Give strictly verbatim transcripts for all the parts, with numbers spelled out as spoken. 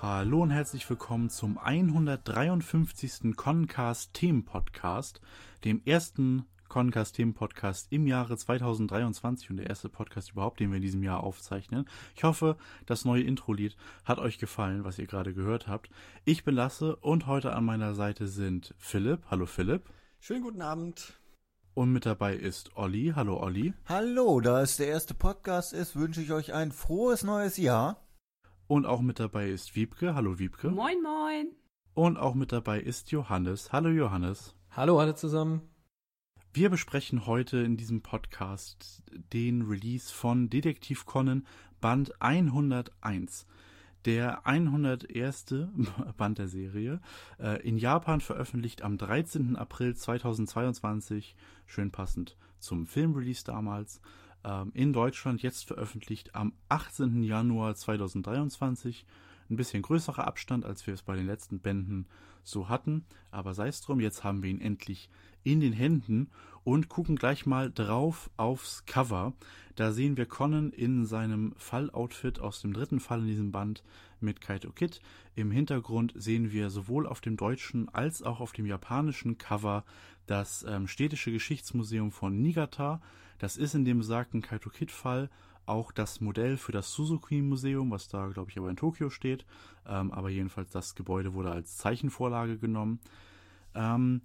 Hallo und herzlich willkommen zum hundertdreiundfünfzigsten Concast Themen-Podcast, dem ersten Concast Themen-Podcast im Jahre zweitausenddreiundzwanzig und der erste Podcast überhaupt, den wir in diesem Jahr aufzeichnen. Ich hoffe, das neue Intro-Lied hat euch gefallen, was ihr gerade gehört habt. Ich bin Lasse und heute an meiner Seite sind Philipp. Hallo Philipp. Schönen guten Abend. Und mit dabei ist Olli. Hallo Olli. Hallo, da es der erste Podcast ist, wünsche ich euch ein frohes neues Jahr. Und auch mit dabei ist Wiebke. Hallo Wiebke. Moin, moin. Und auch mit dabei ist Johannes. Hallo Johannes. Hallo alle zusammen. Wir besprechen heute in diesem Podcast den Release von Detektiv Conan Band hunderteins. Der hunderterste Band der Serie, äh, in Japan veröffentlicht am dreizehnten April zweitausendzweiundzwanzig, schön passend zum Filmrelease damals. Ähm, in Deutschland jetzt veröffentlicht am achtzehnten Januar zweitausenddreiundzwanzig. Ein bisschen größerer Abstand, als wir es bei den letzten Bänden so hatten. Aber sei es drum, jetzt haben wir ihn endlich in den Händen und gucken gleich mal drauf aufs Cover. Da sehen wir Conan in seinem Falloutfit aus dem dritten Fall in diesem Band mit Kaito Kid. Im Hintergrund sehen wir sowohl auf dem deutschen als auch auf dem japanischen Cover das ähm, städtische Geschichtsmuseum von Niigata. Das ist in dem besagten Kaito Kid-Fall auch das Modell für das Suzuki-Museum, was da, glaube ich, aber in Tokio steht. Ähm, aber jedenfalls das Gebäude wurde als Zeichenvorlage genommen. Ähm,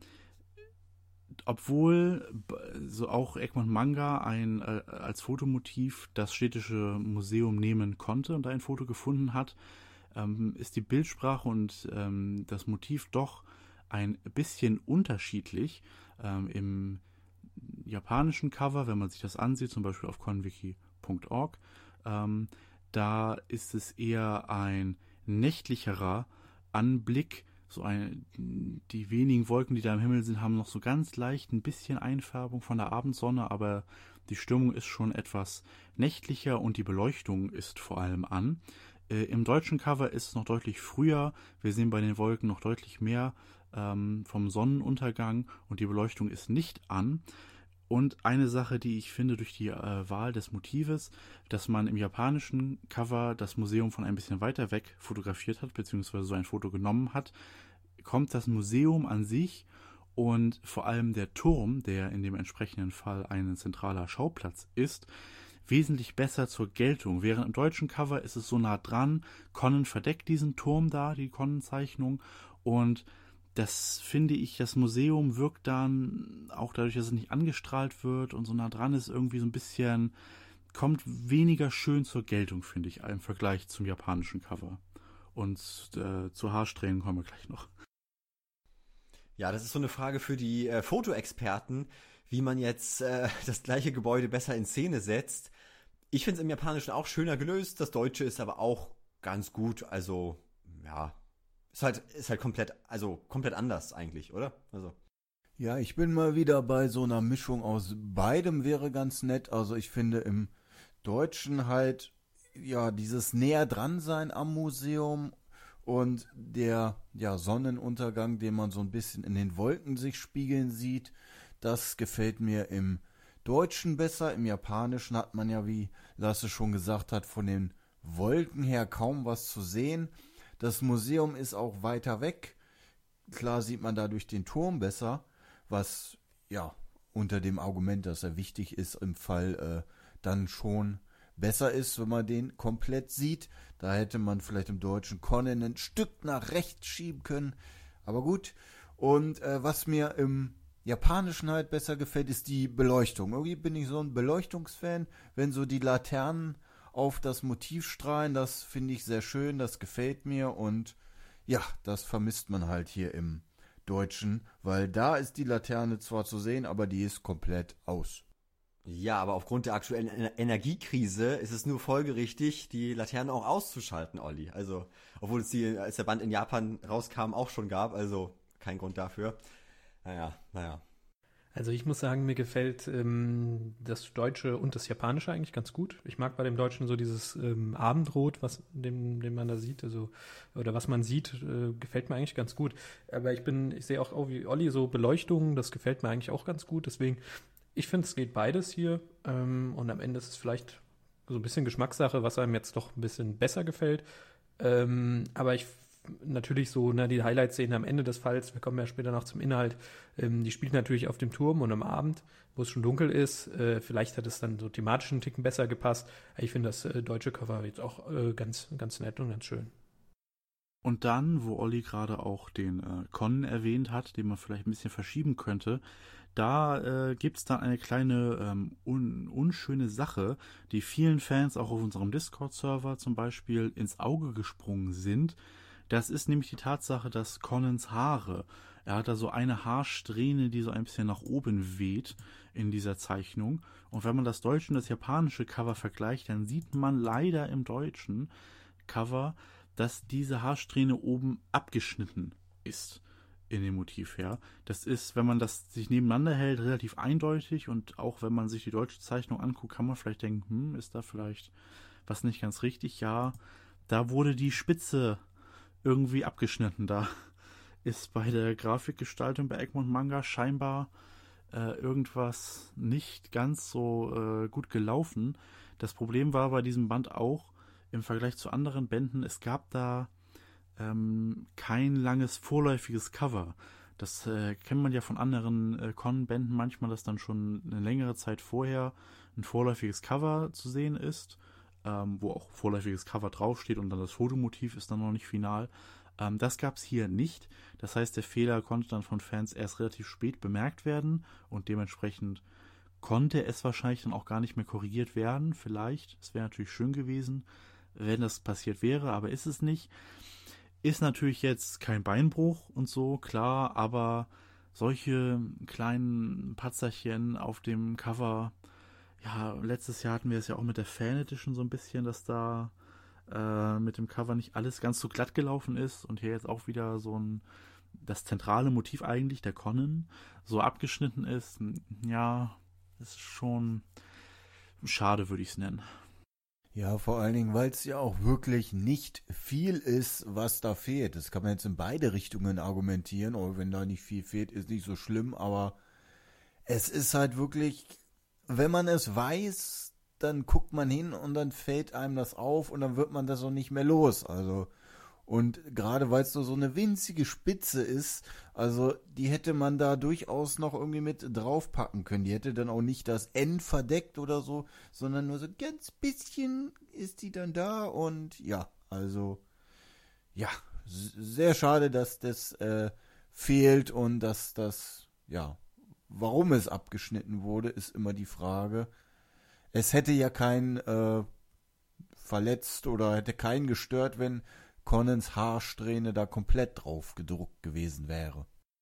obwohl so auch Egmont Manga ein äh, als Fotomotiv das städtische Museum nehmen konnte und da ein Foto gefunden hat, ähm, ist die Bildsprache und ähm, das Motiv doch ein bisschen unterschiedlich. Ähm, Im japanischen Cover, wenn man sich das ansieht, zum Beispiel auf conwiki punkt org, ähm, da ist es eher ein nächtlicherer Anblick. So ein, die wenigen Wolken, die da im Himmel sind, haben noch so ganz leicht ein bisschen Einfärbung von der Abendsonne, aber die Stimmung ist schon etwas nächtlicher und die Beleuchtung ist vor allem an. Äh, Im deutschen Cover ist es noch deutlich früher. Wir sehen bei den Wolken noch deutlich mehr ähm, vom Sonnenuntergang und die Beleuchtung ist nicht an. Und eine Sache, die ich finde durch die äh, Wahl des Motives, dass man im japanischen Cover das Museum von ein bisschen weiter weg fotografiert hat, beziehungsweise so ein Foto genommen hat, kommt das Museum an sich und vor allem der Turm, der in dem entsprechenden Fall ein zentraler Schauplatz ist, wesentlich besser zur Geltung. Während im deutschen Cover ist es so nah dran, Conan verdeckt diesen Turm da, die Conan-Zeichnung, und das finde ich, das Museum wirkt dann, auch dadurch, dass es nicht angestrahlt wird und so nah dran ist, irgendwie so ein bisschen, kommt weniger schön zur Geltung, finde ich, im Vergleich zum japanischen Cover. Und äh, zu Haarsträhnen kommen wir gleich noch. Ja, das ist so eine Frage für die äh, Fotoexperten, wie man jetzt äh, das gleiche Gebäude besser in Szene setzt. Ich finde es im Japanischen auch schöner gelöst, das Deutsche ist aber auch ganz gut, also ja. Ist halt, ist halt komplett, also komplett anders eigentlich, oder? Also. Ja, ich bin mal wieder bei so einer Mischung aus beidem, wäre ganz nett. Also ich finde im Deutschen halt, ja, dieses näher dran sein am Museum und der, ja, Sonnenuntergang, den man so ein bisschen in den Wolken sich spiegeln sieht, das gefällt mir im Deutschen besser. Im Japanischen hat man ja, wie Lasse schon gesagt hat, von den Wolken her kaum was zu sehen. Das Museum ist auch weiter weg. Klar sieht man dadurch den Turm besser, was ja unter dem Argument, dass er wichtig ist, im Fall äh, dann schon besser ist, wenn man den komplett sieht. Da hätte man vielleicht im deutschen Conan ein Stück nach rechts schieben können. Aber gut. Und äh, was mir im Japanischen halt besser gefällt, ist die Beleuchtung. Irgendwie bin ich so ein Beleuchtungsfan, wenn so die Laternen auf das Motiv strahlen, das finde ich sehr schön, das gefällt mir und ja, das vermisst man halt hier im Deutschen, weil da ist die Laterne zwar zu sehen, aber die ist komplett aus. Ja, aber aufgrund der aktuellen Ener- Energiekrise ist es nur folgerichtig, die Laterne auch auszuschalten, Olli. Also, obwohl es die, als der Band in Japan rauskam, auch schon gab, also kein Grund dafür. Naja, naja. Also ich muss sagen, mir gefällt ähm, das Deutsche und das Japanische eigentlich ganz gut. Ich mag bei dem Deutschen so dieses ähm, Abendrot, was dem, dem man da sieht, also oder was man sieht, äh, gefällt mir eigentlich ganz gut. Aber ich bin, ich sehe auch, auch wie Olli so Beleuchtung, das gefällt mir eigentlich auch ganz gut. Deswegen, ich finde, es geht beides hier ähm, und am Ende ist es vielleicht so ein bisschen Geschmackssache, was einem jetzt doch ein bisschen besser gefällt. Ähm, aber ich natürlich so, ne, die Highlight-Szene am Ende des Falls, wir kommen ja später noch zum Inhalt, ähm, die spielt natürlich auf dem Turm und am Abend, wo es schon dunkel ist. Äh, vielleicht hat es dann so thematisch einen Ticken besser gepasst. Ich finde das äh, deutsche Cover jetzt auch äh, ganz, ganz nett und ganz schön. Und dann, wo Olli gerade auch den äh, Con erwähnt hat, den man vielleicht ein bisschen verschieben könnte, da äh, gibt es dann eine kleine ähm, un unschöne Sache, die vielen Fans auch auf unserem Discord-Server zum Beispiel ins Auge gesprungen sind. Das ist nämlich die Tatsache, dass Conans Haare, er hat da so eine Haarsträhne, die so ein bisschen nach oben weht in dieser Zeichnung. Und wenn man das deutsche und das japanische Cover vergleicht, dann sieht man leider im deutschen Cover, dass diese Haarsträhne oben abgeschnitten ist in dem Motiv her. Das ist, wenn man das sich nebeneinander hält, relativ eindeutig, und auch wenn man sich die deutsche Zeichnung anguckt, kann man vielleicht denken, hm, ist da vielleicht was nicht ganz richtig? Ja, da wurde die Spitze irgendwie abgeschnitten. Da ist bei der Grafikgestaltung bei Egmont Manga scheinbar äh, irgendwas nicht ganz so äh, gut gelaufen. Das Problem war bei diesem Band auch, im Vergleich zu anderen Bänden, es gab da ähm, kein langes vorläufiges Cover. Das äh, kennt man ja von anderen äh, Con-Bänden manchmal, dass dann schon eine längere Zeit vorher ein vorläufiges Cover zu sehen ist, ähm, wo auch vorläufiges Cover draufsteht und dann das Fotomotiv ist dann noch nicht final. Ähm, das gab es hier nicht. Das heißt, der Fehler konnte dann von Fans erst relativ spät bemerkt werden und dementsprechend konnte es wahrscheinlich dann auch gar nicht mehr korrigiert werden. Vielleicht, es wäre natürlich schön gewesen, wenn das passiert wäre, aber ist es nicht. Ist natürlich jetzt kein Beinbruch und so, klar, aber solche kleinen Patzerchen auf dem Cover, ja, letztes Jahr hatten wir es ja auch mit der Fan Edition so ein bisschen, dass da äh, mit dem Cover nicht alles ganz so glatt gelaufen ist und hier jetzt auch wieder so ein, das zentrale Motiv eigentlich, der Conan, so abgeschnitten ist. Ja, ist schon schade, würde ich es nennen. Ja, vor allen Dingen, weil es ja auch wirklich nicht viel ist, was da fehlt. Das kann man jetzt in beide Richtungen argumentieren. Oder wenn da nicht viel fehlt, ist nicht so schlimm. Aber es ist halt wirklich, wenn man es weiß, dann guckt man hin und dann fällt einem das auf und dann wird man das auch nicht mehr los. Also, und gerade weil es so, so eine winzige Spitze ist, also die hätte man da durchaus noch irgendwie mit draufpacken können. Die hätte dann auch nicht das N verdeckt oder so, sondern nur so ganz bisschen ist die dann da und ja, also ja, sehr schade, dass das äh, fehlt und dass das, ja, warum es abgeschnitten wurde, ist immer die Frage. Es hätte ja keinen äh, verletzt oder hätte keinen gestört, wenn Conans Haarsträhne da komplett drauf gedruckt gewesen wäre.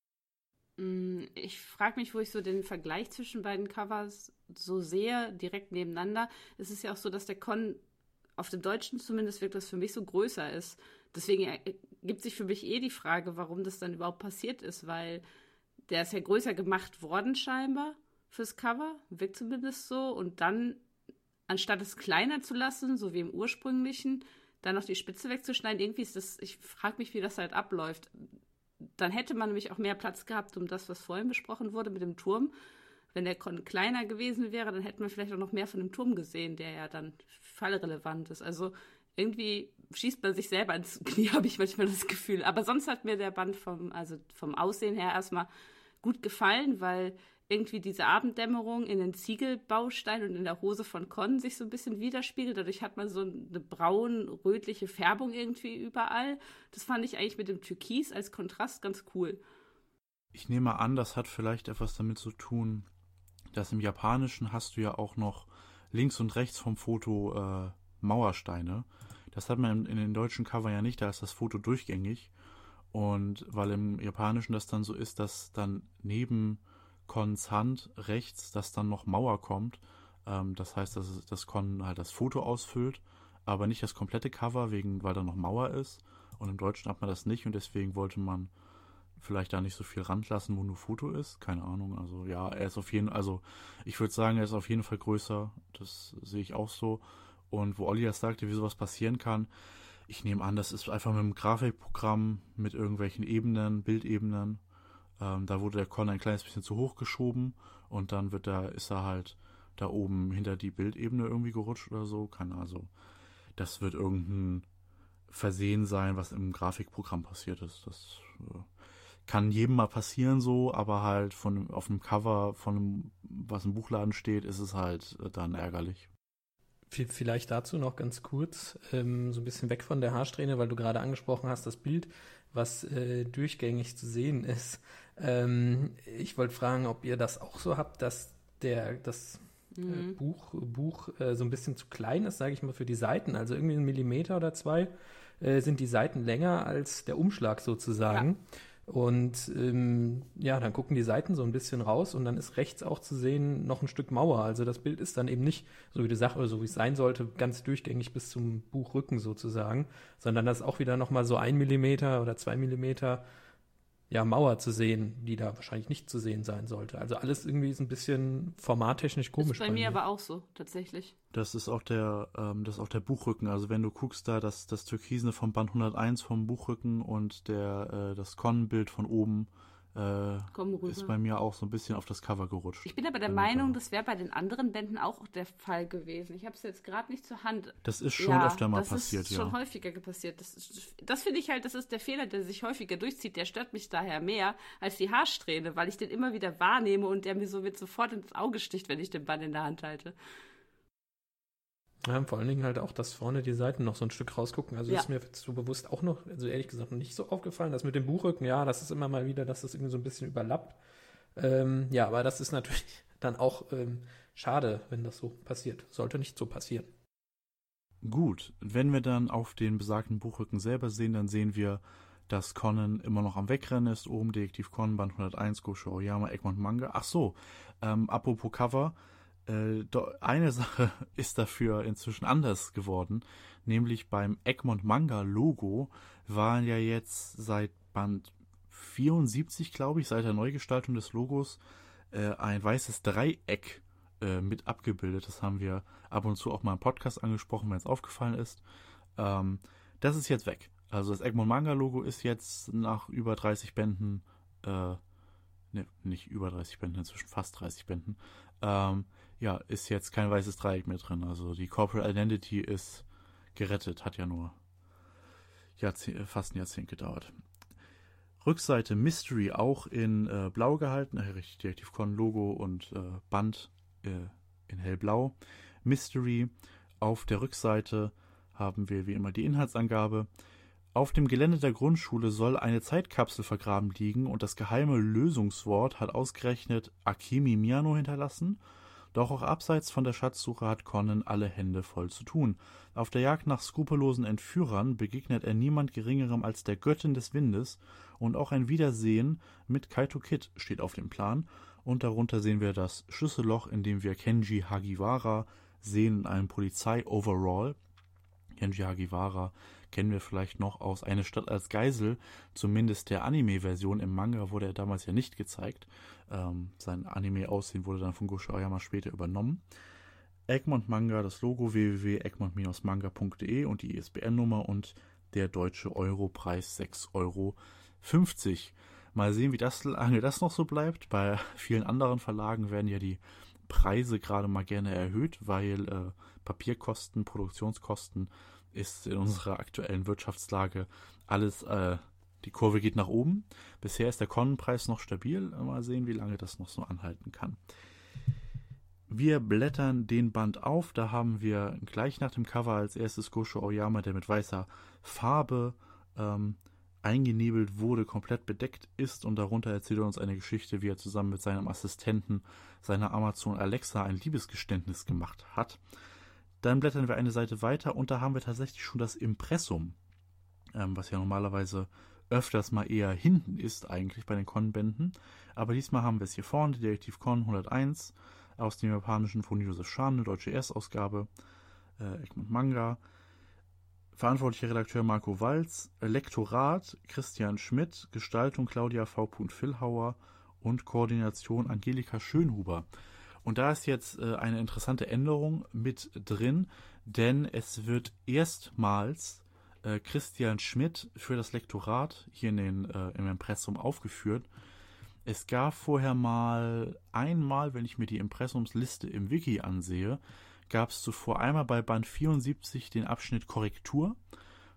Ich frage mich, wo ich so den Vergleich zwischen beiden Covers so sehe, direkt nebeneinander. Es ist ja auch so, dass der Con auf dem Deutschen zumindest wirkt das für mich so größer ist. Deswegen ergibt sich für mich eh die Frage, warum das dann überhaupt passiert ist, weil der ist ja größer gemacht worden scheinbar fürs Cover, wirkt zumindest so. Und dann, anstatt es kleiner zu lassen, so wie im ursprünglichen, dann noch die Spitze wegzuschneiden, irgendwie ist das, ich frage mich, wie das halt abläuft. Dann hätte man nämlich auch mehr Platz gehabt, um das, was vorhin besprochen wurde mit dem Turm. Wenn der Con kleiner gewesen wäre, dann hätte man vielleicht auch noch mehr von dem Turm gesehen, der ja dann fallrelevant ist. Also irgendwie schießt man sich selber ins Knie, habe ich manchmal das Gefühl. Aber sonst hat mir der Band vom, also vom Aussehen her erstmal gut gefallen, weil irgendwie diese Abenddämmerung in den Ziegelbausteinen und in der Hose von Con sich so ein bisschen widerspiegelt. Dadurch hat man so eine braun-rötliche Färbung irgendwie überall. Das fand ich eigentlich mit dem Türkis als Kontrast ganz cool. Ich nehme an, das hat vielleicht etwas damit zu tun, dass im Japanischen hast du ja auch noch links und rechts vom Foto äh, Mauersteine. Das hat man in, in den deutschen Cover ja nicht, da ist das Foto durchgängig. Und weil im Japanischen das dann so ist, dass dann neben Cons Hand rechts, dass dann noch Mauer kommt. Ähm, das heißt, dass das Con halt das Foto ausfüllt, aber nicht das komplette Cover, wegen, weil da noch Mauer ist. Und im Deutschen hat man das nicht und deswegen wollte man vielleicht da nicht so viel Rand lassen, wo nur Foto ist. Keine Ahnung. Also ja, er ist auf jeden Fall, also ich würde sagen, er ist auf jeden Fall größer. Das sehe ich auch so. Und wo Olli das sagte, wie sowas passieren kann, ich nehme an, das ist einfach mit einem Grafikprogramm, mit irgendwelchen Ebenen, Bildebenen. Ähm, da wurde der Con ein kleines bisschen zu hoch geschoben und dann wird er, ist er halt da oben hinter die Bildebene irgendwie gerutscht oder so. Keine Ahnung. Also, das wird irgendein Versehen sein, was im Grafikprogramm passiert ist. Das äh, kann jedem mal passieren so, aber halt von auf dem Cover von einem, was im Buchladen steht, ist es halt äh, dann ärgerlich. Vielleicht dazu noch ganz kurz, ähm, so ein bisschen weg von der Haarsträhne, weil du gerade angesprochen hast, das Bild, was äh, durchgängig zu sehen ist. Ähm, ich wollte fragen, ob ihr das auch so habt, dass der das mhm. äh, Buch, Buch äh, so ein bisschen zu klein ist, sage ich mal, für die Seiten. Also irgendwie ein Millimeter oder zwei äh, sind die Seiten länger als der Umschlag sozusagen. Ja. Und ähm, ja, dann gucken die Seiten so ein bisschen raus und dann ist rechts auch zu sehen noch ein Stück Mauer. Also das Bild ist dann eben nicht, so wie du sagst, oder so wie es sein sollte, ganz durchgängig bis zum Buchrücken sozusagen, sondern das ist auch wieder nochmal so ein Millimeter oder zwei Millimeter ja, Mauer zu sehen, die da wahrscheinlich nicht zu sehen sein sollte. Also alles irgendwie ist ein bisschen formattechnisch komisch. Ist bei, bei mir aber auch so, tatsächlich. Das ist auch der, ähm, das ist auch der Buchrücken. Also wenn du guckst da, das, das Türkisene vom Band hunderteins vom Buchrücken und der, äh, das Con-Bild von oben äh, ist bei mir auch so ein bisschen auf das Cover gerutscht. Ich bin aber der Meinung, das wäre bei den anderen Bänden auch der Fall gewesen. Ich habe es jetzt gerade nicht zur Hand. Das ist schon ja, öfter mal passiert, ja. Das ist schon häufiger passiert. Das, das finde ich halt, das ist der Fehler, der sich häufiger durchzieht. Der stört mich daher mehr als die Haarsträhne, weil ich den immer wieder wahrnehme und der mir so wird sofort ins Auge sticht, wenn ich den Band in der Hand halte. Ja, vor allen Dingen halt auch, dass vorne die Seiten noch so ein Stück rausgucken. Also ja. ist mir so bewusst auch noch, also ehrlich gesagt, noch nicht so aufgefallen. Das mit dem Buchrücken, ja, das ist immer mal wieder, dass das irgendwie so ein bisschen überlappt. Ähm, ja, aber das ist natürlich dann auch ähm, schade, wenn das so passiert. Sollte nicht so passieren. Gut, wenn wir dann auf den besagten Buchrücken selber sehen, dann sehen wir, dass Conan immer noch am Wegrennen ist. Oben Detektiv Conan, Band hunderteins, Gosho Aoyama, Egmont Manga. Ach so, ähm, apropos Cover, eine Sache ist dafür inzwischen anders geworden, nämlich beim Egmont Manga Logo waren ja jetzt seit Band vierundsiebzig, glaube ich, seit der Neugestaltung des Logos äh, ein weißes Dreieck äh, mit abgebildet. Das haben wir ab und zu auch mal im Podcast angesprochen, wenn es aufgefallen ist. Ähm, das ist jetzt weg. Also das Egmont Manga Logo ist jetzt nach über dreißig Bänden, äh, ne, nicht über dreißig Bänden, inzwischen fast dreißig Bänden, ähm, ja, ist jetzt kein weißes Dreieck mehr drin. Also die Corporate Identity ist gerettet. Hat ja nur Jahrzeh- fast ein Jahrzehnt gedauert. Rückseite Mystery auch in äh, blau gehalten. Äh, richtig, Detektiv Conan Logo und äh, Band äh, in hellblau. Mystery. Auf der Rückseite haben wir wie immer die Inhaltsangabe. Auf dem Gelände der Grundschule soll eine Zeitkapsel vergraben liegen und das geheime Lösungswort hat ausgerechnet Akemi Miyano hinterlassen. Doch auch abseits von der Schatzsuche hat Conan alle Hände voll zu tun. Auf der Jagd nach skrupellosen Entführern begegnet er niemand Geringerem als der Göttin des Windes und auch ein Wiedersehen mit Kaito Kid steht auf dem Plan. Und darunter sehen wir das Schlüsselloch, in dem wir Kenji Hagiwara sehen in einem Polizei-Overall. Kenji Hagiwara kennen wir vielleicht noch aus Eine Stadt als Geisel, zumindest der Anime-Version. Im Manga wurde er damals ja nicht gezeigt. Ähm, sein Anime-Aussehen wurde dann von Gosho Aoyama später übernommen. Egmont Manga, das Logo w w w punkt egmont Bindestrich manga punkt de und die I S B N-Nummer und der deutsche Europreis sechs Euro fünfzig. Mal sehen, wie das lange das noch so bleibt. Bei vielen anderen Verlagen werden ja die Preise gerade mal gerne erhöht, weil äh, Papierkosten, Produktionskosten ist in unserer aktuellen Wirtschaftslage alles, äh, die Kurve geht nach oben. Bisher ist der Conan-Preis noch stabil. Mal sehen, wie lange das noch so anhalten kann. Wir blättern den Band auf. Da haben wir gleich nach dem Cover als erstes Gosho Aoyama, der mit weißer Farbe ähm, eingenebelt wurde, komplett bedeckt ist und darunter erzählt er uns eine Geschichte, wie er zusammen mit seinem Assistenten, seiner Amazon Alexa, ein Liebesgeständnis gemacht hat. Dann blättern wir eine Seite weiter und da haben wir tatsächlich schon das Impressum, ähm, was ja normalerweise öfters mal eher hinten ist eigentlich bei den Con-Bänden. Aber diesmal haben wir es hier vorne, Detektiv Conan hunderteins aus dem japanischen von Josef Schan, eine deutsche Erstausgabe, äh, Egmont Manga. Verantwortlicher Redakteur Marco Walz, Lektorat Christian Schmidt, Gestaltung Claudia V. Villhauer und Koordination Angelika Schönhuber. Und da ist jetzt äh, eine interessante Änderung mit drin, denn es wird erstmals äh, Christian Schmidt für das Lektorat hier in den, äh, im Impressum aufgeführt. Es gab vorher mal einmal, wenn ich mir die Impressumsliste im Wiki ansehe, gab es zuvor einmal bei Band vierundsiebzig den Abschnitt Korrektur.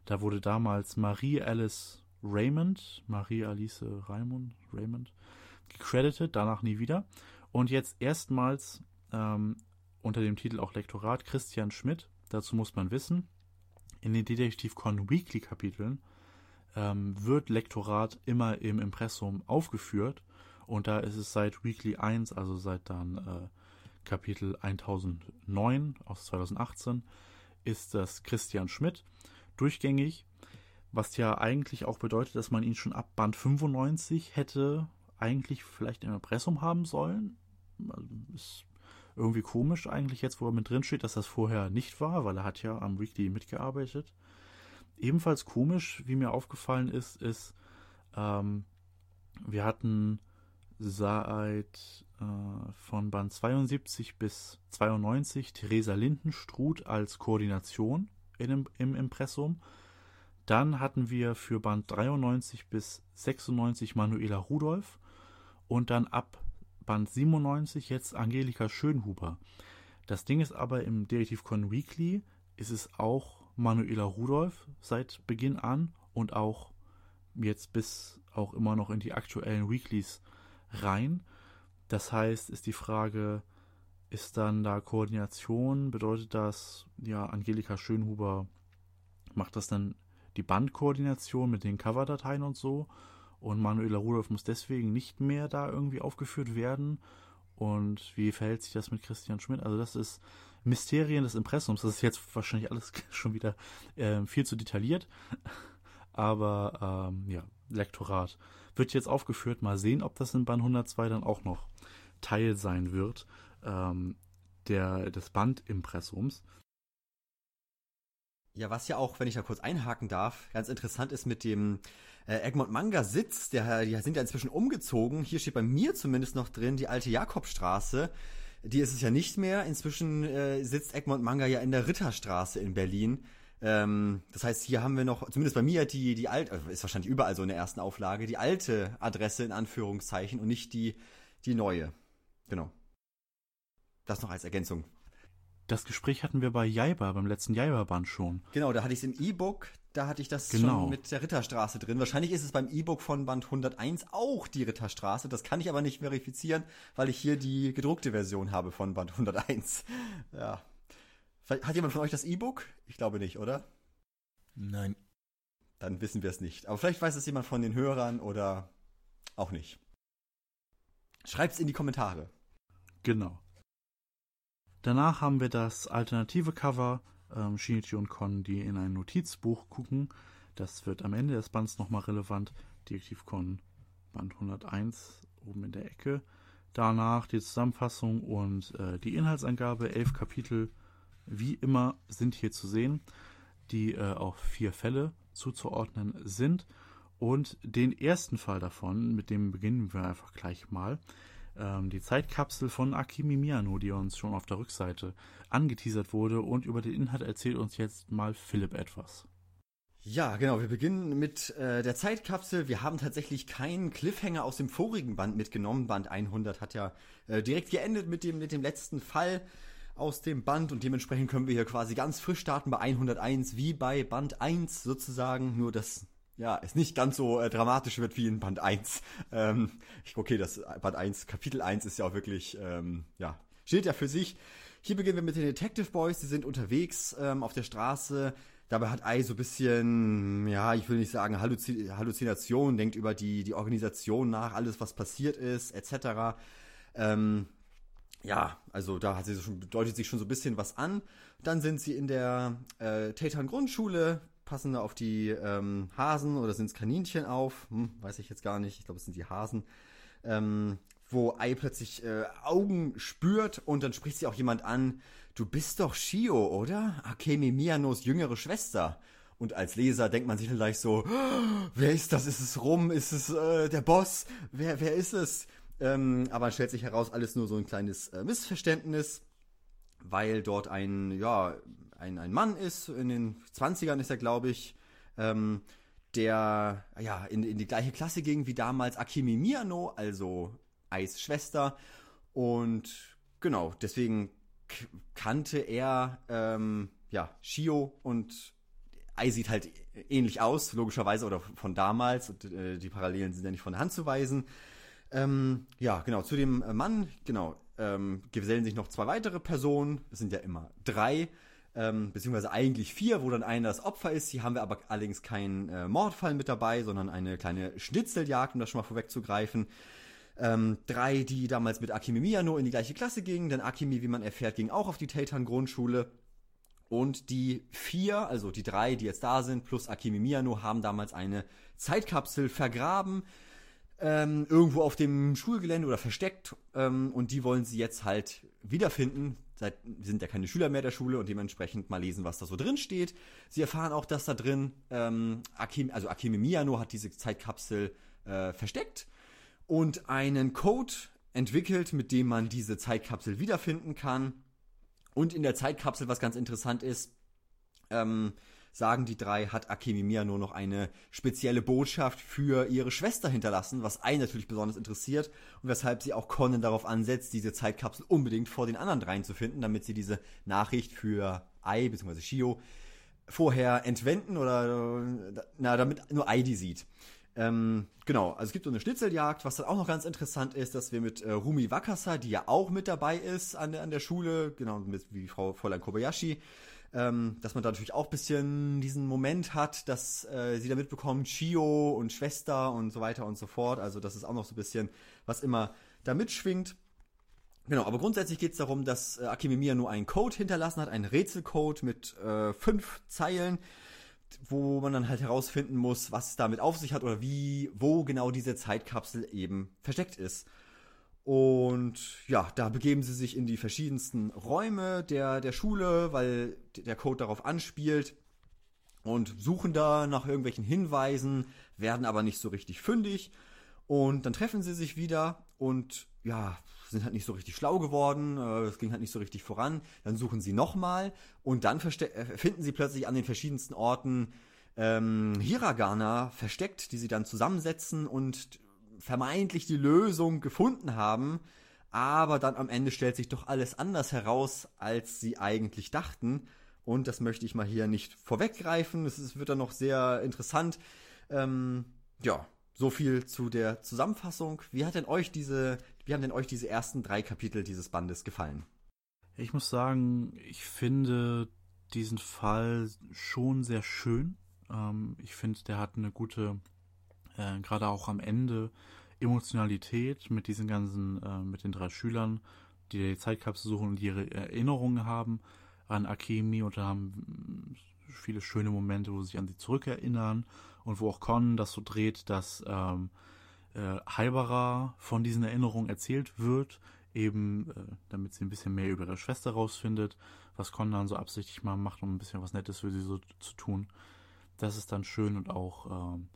Da wurde damals Marie Alice Raymond, Marie Alice Raymond, Raymond, gecredited, danach nie wieder. Und jetzt erstmals ähm, unter dem Titel auch Lektorat Christian Schmidt. Dazu muss man wissen, in den Detektiv-Con Weekly Kapiteln ähm, wird Lektorat immer im Impressum aufgeführt. Und da ist es seit Weekly eins, also seit dann äh, Kapitel tausendneun aus zweitausendachtzehn, ist das Christian Schmidt durchgängig, was ja eigentlich auch bedeutet, dass man ihn schon ab Band fünfundneunzig hätte eigentlich vielleicht im Impressum haben sollen. Also ist irgendwie komisch eigentlich jetzt, wo er mit drin steht, dass das vorher nicht war, weil er hat ja am Weekly mitgearbeitet. Ebenfalls komisch, wie mir aufgefallen ist, ist, ähm, wir hatten seit äh, von Band zweiundsiebzig bis zweiundneunzig Theresa Lindenstruth als Koordination in, im Impressum. Dann hatten wir für Band dreiundneunzig bis sechsundneunzig Manuela Rudolph und dann ab Band siebenundneunzig jetzt Angelika Schönhuber. Das Ding ist aber, im Detektiv-Con Weekly ist es auch Manuela Rudolph seit Beginn an und auch jetzt bis auch immer noch in die aktuellen Weeklies rein. Das heißt, ist die Frage, ist dann da Koordination? Bedeutet das, ja, Angelika Schönhuber macht das dann die Bandkoordination mit den Coverdateien und so und Manuela Rudolph muss deswegen nicht mehr da irgendwie aufgeführt werden? Und wie verhält sich das mit Christian Schmidt? Also das ist Mysterien des Impressums. Das ist jetzt wahrscheinlich alles schon wieder äh, viel zu detailliert. Aber ähm, ja, Lektorat wird jetzt aufgeführt. Mal sehen, ob das in Band hundertzwei dann auch noch Teil sein wird ähm, der, des Bandimpressums. Ja, was ja auch, wenn ich da kurz einhaken darf, ganz interessant ist mit dem äh, Egmont Manga Sitz, der, die sind ja inzwischen umgezogen. Hier steht bei mir zumindest noch drin die alte Jakobstraße. Die ist es ja nicht mehr. Inzwischen äh, sitzt Egmont Manga ja in der Ritterstraße in Berlin. Ähm, das heißt, hier haben wir noch, zumindest bei mir, die, die alte, ist wahrscheinlich überall so in der ersten Auflage, die alte Adresse in Anführungszeichen und nicht die, die neue. Genau. Das noch als Ergänzung. Das Gespräch hatten wir bei Jaiba, beim letzten Jaiba-Band schon. Genau, da hatte ich es im E-Book, da hatte ich das genau. schon mit der Ritterstraße drin. Wahrscheinlich ist es beim E-Book von Band hunderteins auch die Ritterstraße. Das kann ich aber nicht verifizieren, weil ich hier die gedruckte Version habe von Band hunderteins. Ja. Hat jemand von euch das E-Book? Ich glaube nicht, oder? Nein. Dann wissen wir es nicht. Aber vielleicht weiß es jemand von den Hörern oder auch nicht. Schreibt's in die Kommentare. Genau. Danach haben wir das alternative Cover, ähm, Shinichi und Kon, die in ein Notizbuch gucken. Das wird am Ende des Bands nochmal relevant. Detektiv Kon, Band hunderteins, oben in der Ecke. Danach die Zusammenfassung und äh, die Inhaltsangabe, elf Kapitel, wie immer, sind hier zu sehen, die äh, auf vier Fälle zuzuordnen sind. Und den ersten Fall davon, mit dem beginnen wir einfach gleich mal, die Zeitkapsel von Akemi Miyano, die uns schon auf der Rückseite angeteasert wurde, und über den Inhalt erzählt uns jetzt mal Philipp etwas. Ja, genau, wir beginnen mit äh, der Zeitkapsel. Wir haben tatsächlich keinen Cliffhanger aus dem vorigen Band mitgenommen. Band hundert hat ja äh, direkt geendet mit dem, mit dem letzten Fall aus dem Band und dementsprechend können wir hier quasi ganz frisch starten bei hunderteins, wie bei Band eins sozusagen, nur dass ja, es nicht ganz so äh, dramatisch wird wie in Band eins. Ähm, okay, das Band eins, Kapitel eins ist ja auch wirklich, ähm, ja, steht ja für sich. Hier beginnen wir mit den Detective Boys, die sind unterwegs ähm, auf der Straße. Dabei hat Ai so ein bisschen, ja, ich will nicht sagen Halluzin- Halluzination, denkt über die, die Organisation nach, alles was passiert ist, et cetera. Ähm, ja, also da hat sie so schon, deutet sich schon so ein bisschen was an. Dann sind sie in der äh, Tetan-Grundschule, passen da auf die ähm, Hasen oder sind es Kaninchen auf, hm, weiß ich jetzt gar nicht, ich glaube es sind die Hasen, ähm, wo Ai plötzlich äh, Augen spürt und dann spricht sie auch jemand an, du bist doch Shio, oder? Akemi Miyanos jüngere Schwester. Und als Leser denkt man sich vielleicht so, oh, wer ist das? Ist es Rum? Ist es äh, der Boss? Wer, wer ist es? Ähm, aber es stellt sich heraus, alles nur so ein kleines äh, Missverständnis, weil dort ein, ja, Ein, ein Mann ist, in den zwanzigern ist er, glaube ich, ähm, der ja in, in die gleiche Klasse ging wie damals Akemi Miyano, also Ais Schwester. Und genau, deswegen k- kannte er ähm, ja, Shio und Ei sieht halt ähnlich aus, logischerweise, oder von damals. Und, äh, die Parallelen sind ja nicht von der Hand zu weisen. Ähm, ja, genau, zu dem Mann, genau, ähm, gesellen sich noch zwei weitere Personen. Es sind ja immer drei, ähm, beziehungsweise eigentlich vier, wo dann einer das Opfer ist. Hier haben wir aber allerdings keinen äh, Mordfall mit dabei, sondern eine kleine Schnitzeljagd, um das schon mal vorwegzugreifen. Ähm, drei, die damals mit Akemi Miyano in die gleiche Klasse gingen, denn Akemi, wie man erfährt, ging auch auf die Teitan-Grundschule. Und die vier, also die drei, die jetzt da sind, plus Akemi Miyano, haben damals eine Zeitkapsel vergraben, ähm, irgendwo auf dem Schulgelände oder versteckt. Ähm, und die wollen sie jetzt halt wiederfinden. Seit, sind ja keine Schüler mehr der Schule und dementsprechend mal lesen, was da so drin steht. Sie erfahren auch, dass da drin, ähm, Akemi, also Akemi Miyano hat diese Zeitkapsel äh, versteckt und einen Code entwickelt, mit dem man diese Zeitkapsel wiederfinden kann. Und in der Zeitkapsel, was ganz interessant ist, ähm, sagen die drei, hat Akemi Miyano noch eine spezielle Botschaft für ihre Schwester hinterlassen, was Ai natürlich besonders interessiert und weshalb sie auch Conan darauf ansetzt, diese Zeitkapsel unbedingt vor den anderen dreien zu finden, damit sie diese Nachricht für Ai bzw. Shio vorher entwenden oder na, damit nur Ai die sieht. Ähm, genau, also es gibt so eine Schnitzeljagd, was dann auch noch ganz interessant ist, dass wir mit äh, Rumi Wakasa, die ja auch mit dabei ist an der, an der Schule, genau mit, wie Frau Fräulein Kobayashi, ähm, dass man da natürlich auch ein bisschen diesen Moment hat, dass äh, sie da mitbekommt, Shio und Schwester und so weiter und so fort, also das ist auch noch so ein bisschen, was immer da mitschwingt. Genau, aber grundsätzlich geht es darum, dass äh, Akemi Miyano einen Code hinterlassen hat, einen Rätselcode mit äh, fünf Zeilen, wo man dann halt herausfinden muss, was es damit auf sich hat oder wie, wo genau diese Zeitkapsel eben versteckt ist. Und ja, da begeben sie sich in die verschiedensten Räume der, der Schule, weil der Code darauf anspielt und suchen da nach irgendwelchen Hinweisen, werden aber nicht so richtig fündig. Und dann treffen sie sich wieder und ja, sind halt nicht so richtig schlau geworden, es ging halt nicht so richtig voran. Dann suchen sie nochmal und dann verste- finden sie plötzlich an den verschiedensten Orten ähm, Hiragana versteckt, die sie dann zusammensetzen und vermeintlich die Lösung gefunden haben. Aber dann am Ende stellt sich doch alles anders heraus, als sie eigentlich dachten. Und das möchte ich mal hier nicht vorweggreifen. Es ist, wird dann noch sehr interessant. Ähm, ja, so viel zu der Zusammenfassung. Wie hat denn euch diese, wie haben denn euch diese ersten drei Kapitel dieses Bandes gefallen? Ich muss sagen, ich finde diesen Fall schon sehr schön. Ähm, ich finde, der hat eine gute, äh, gerade auch am Ende, Emotionalität mit diesen ganzen, äh, mit den drei Schülern, die die Zeitkapsel suchen und ihre Erinnerungen haben an Akemi und da haben viele schöne Momente, wo sie sich an sie zurückerinnern und wo auch Conan das so dreht, dass ähm, äh, Haibara von diesen Erinnerungen erzählt wird, eben äh, damit sie ein bisschen mehr über ihre Schwester rausfindet, was Conan dann so absichtlich mal macht, um ein bisschen was Nettes für sie so zu tun. Das ist dann schön und auch, ähm,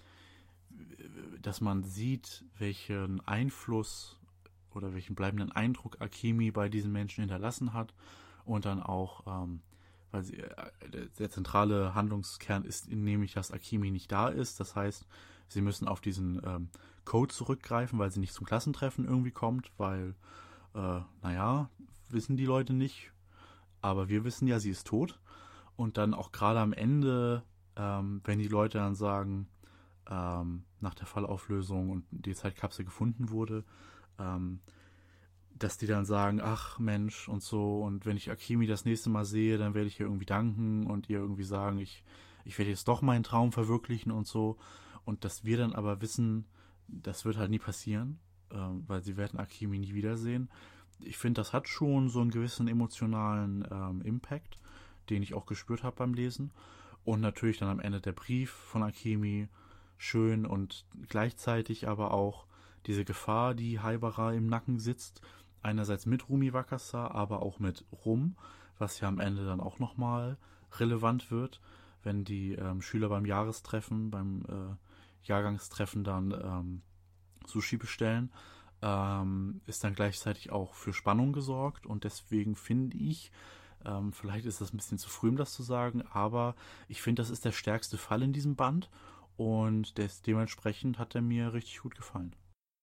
dass man sieht, welchen Einfluss oder welchen bleibenden Eindruck Akemi bei diesen Menschen hinterlassen hat und dann auch, ähm, weil sie, äh, der zentrale Handlungskern ist nämlich, dass Akemi nicht da ist. Das heißt, sie müssen auf diesen ähm, Code zurückgreifen, weil sie nicht zum Klassentreffen irgendwie kommt, weil, äh, naja, wissen die Leute nicht, aber wir wissen ja, sie ist tot. Und dann auch gerade am Ende, ähm, wenn die Leute dann sagen, ähm, nach der Fallauflösung und die Zeitkapsel gefunden wurde, ähm, dass die dann sagen, ach Mensch und so, und wenn ich Akemi das nächste Mal sehe, dann werde ich ihr irgendwie danken und ihr irgendwie sagen, ich, ich werde jetzt doch meinen Traum verwirklichen und so. Und dass wir dann aber wissen, das wird halt nie passieren, ähm, weil sie werden Akemi nie wiedersehen. Ich finde, das hat schon so einen gewissen emotionalen ähm, Impact, den ich auch gespürt habe beim Lesen. Und natürlich dann am Ende der Brief von Akemi, schön und gleichzeitig aber auch diese Gefahr, die Haibara im Nacken sitzt, einerseits mit Rumi Wakasa, aber auch mit Rum, was ja am Ende dann auch nochmal relevant wird, wenn die ähm, Schüler beim Jahrestreffen, beim äh, Jahrgangstreffen dann ähm, Sushi bestellen, ähm, ist dann gleichzeitig auch für Spannung gesorgt und deswegen finde ich, ähm, vielleicht ist das ein bisschen zu früh, um das zu sagen, aber ich finde, das ist der stärkste Fall in diesem Band und des, dementsprechend hat er mir richtig gut gefallen.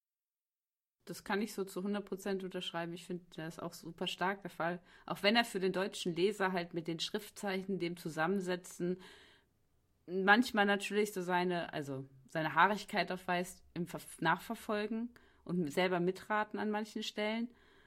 Das kann ich so zu hundert Prozent unterschreiben. Ich finde, der ist auch super stark, der Fall. Auch wenn er für den deutschen Leser halt mit den Schriftzeichen, dem Zusammensetzen manchmal natürlich so seine, also seine Haarigkeit aufweist im Ver- Nachverfolgen und selber mitraten an manchen Stellen.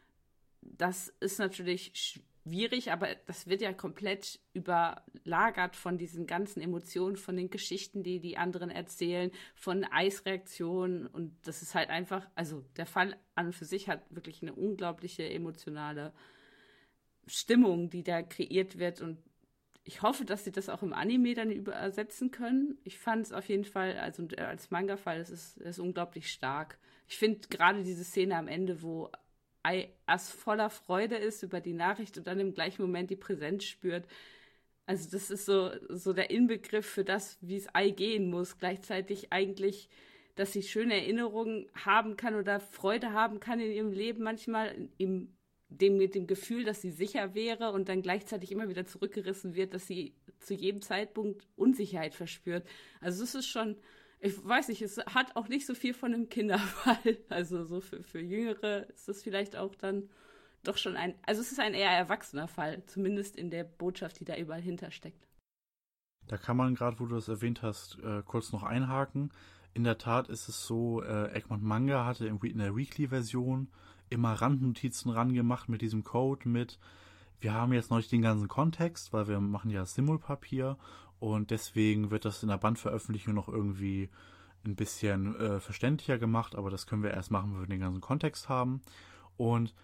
Das ist natürlich schwierig, aber das wird ja komplett überlagert von diesen ganzen Emotionen, von den Geschichten, die die anderen erzählen, von Eisreaktionen, und das ist halt einfach, also der Fall an und für sich hat wirklich eine unglaubliche emotionale Stimmung, die da kreiert wird, und ich hoffe, dass sie das auch im Anime dann übersetzen können. Ich fand es auf jeden Fall, also als Manga-Fall, es ist, es ist unglaublich stark. Ich finde gerade diese Szene am Ende, wo Ai Ass voller Freude ist über die Nachricht und dann im gleichen Moment die Präsenz spürt. Also das ist so, so der Inbegriff für das, wie es Ai gehen muss. Gleichzeitig eigentlich, dass sie schöne Erinnerungen haben kann oder Freude haben kann in ihrem Leben manchmal, im dem mit dem Gefühl, dass sie sicher wäre und dann gleichzeitig immer wieder zurückgerissen wird, dass sie zu jedem Zeitpunkt Unsicherheit verspürt. Also es ist schon, ich weiß nicht, es hat auch nicht so viel von einem Kinderfall. Also so für, für Jüngere ist das vielleicht auch dann doch schon ein, also es ist ein eher erwachsener Fall, zumindest in der Botschaft, die da überall hintersteckt. Da kann man gerade, wo du das erwähnt hast, äh, kurz noch einhaken. In der Tat ist es so, äh, Egmont Manga hatte in, in der Weekly-Version immer Randnotizen rangemacht mit diesem Code, mit wir haben jetzt noch nicht den ganzen Kontext, weil wir machen ja Simulpapier und deswegen wird das in der Bandveröffentlichung noch irgendwie ein bisschen äh, verständlicher gemacht, aber das können wir erst machen, wenn wir den ganzen Kontext haben. Und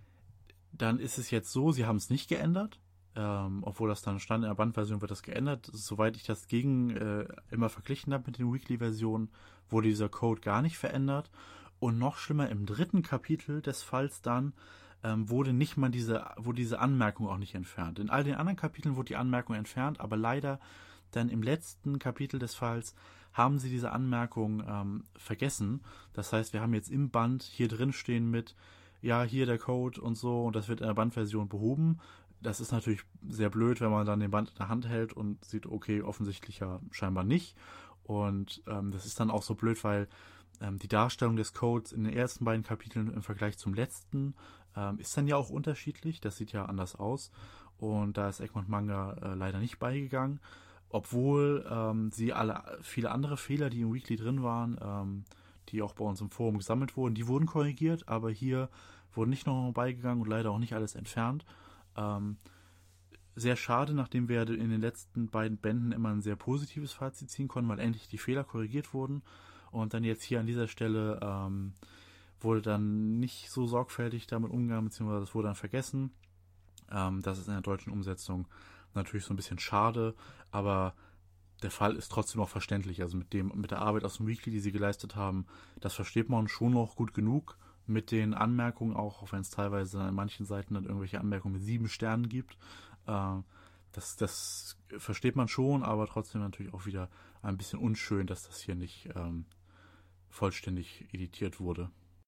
dann ist es jetzt so, sie haben es nicht geändert, ähm, obwohl das dann stand, in der Bandversion wird das geändert. Soweit ich das gegen äh, immer verglichen habe mit den Weekly-Versionen, wurde dieser Code gar nicht verändert. Und noch schlimmer, im dritten Kapitel des Falls dann ähm, wurde nicht mal diese, wurde diese Anmerkung auch nicht entfernt. In all den anderen Kapiteln wurde die Anmerkung entfernt, aber leider dann im letzten Kapitel des Falls haben sie diese Anmerkung ähm, vergessen. Das heißt, wir haben jetzt im Band hier drin stehen mit, ja, hier der Code und so, und das wird in der Bandversion behoben. Das ist natürlich sehr blöd, wenn man dann den Band in der Hand hält und sieht, okay, offensichtlich ja scheinbar nicht. Und ähm, das ist dann auch so blöd, weil die Darstellung des Codes in den ersten beiden Kapiteln im Vergleich zum letzten ähm, ist dann ja auch unterschiedlich. Das sieht ja anders aus. Und da ist Egmont Manga äh, leider nicht beigegangen. Obwohl ähm, sie alle viele andere Fehler, die im Weekly drin waren, ähm, die auch bei uns im Forum gesammelt wurden, die wurden korrigiert. Aber hier wurden nicht noch beigegangen und leider auch nicht alles entfernt. Ähm, sehr schade, nachdem wir in den letzten beiden Bänden immer ein sehr positives Fazit ziehen konnten, weil endlich die Fehler korrigiert wurden. Und dann jetzt hier an dieser Stelle ähm, wurde dann nicht so sorgfältig damit umgegangen, beziehungsweise das wurde dann vergessen. Ähm, das ist in der deutschen Umsetzung natürlich so ein bisschen schade, aber der Fall ist trotzdem noch verständlich. Also mit dem, mit der Arbeit aus dem Weekly, die sie geleistet haben, das versteht man schon noch gut genug. Mit den Anmerkungen auch, auch wenn es teilweise an manchen Seiten dann irgendwelche Anmerkungen mit sieben Sternen gibt. Äh, das, das versteht man schon, aber trotzdem natürlich auch wieder ein bisschen unschön, dass das hier nicht ähm, vollständig editiert wurde.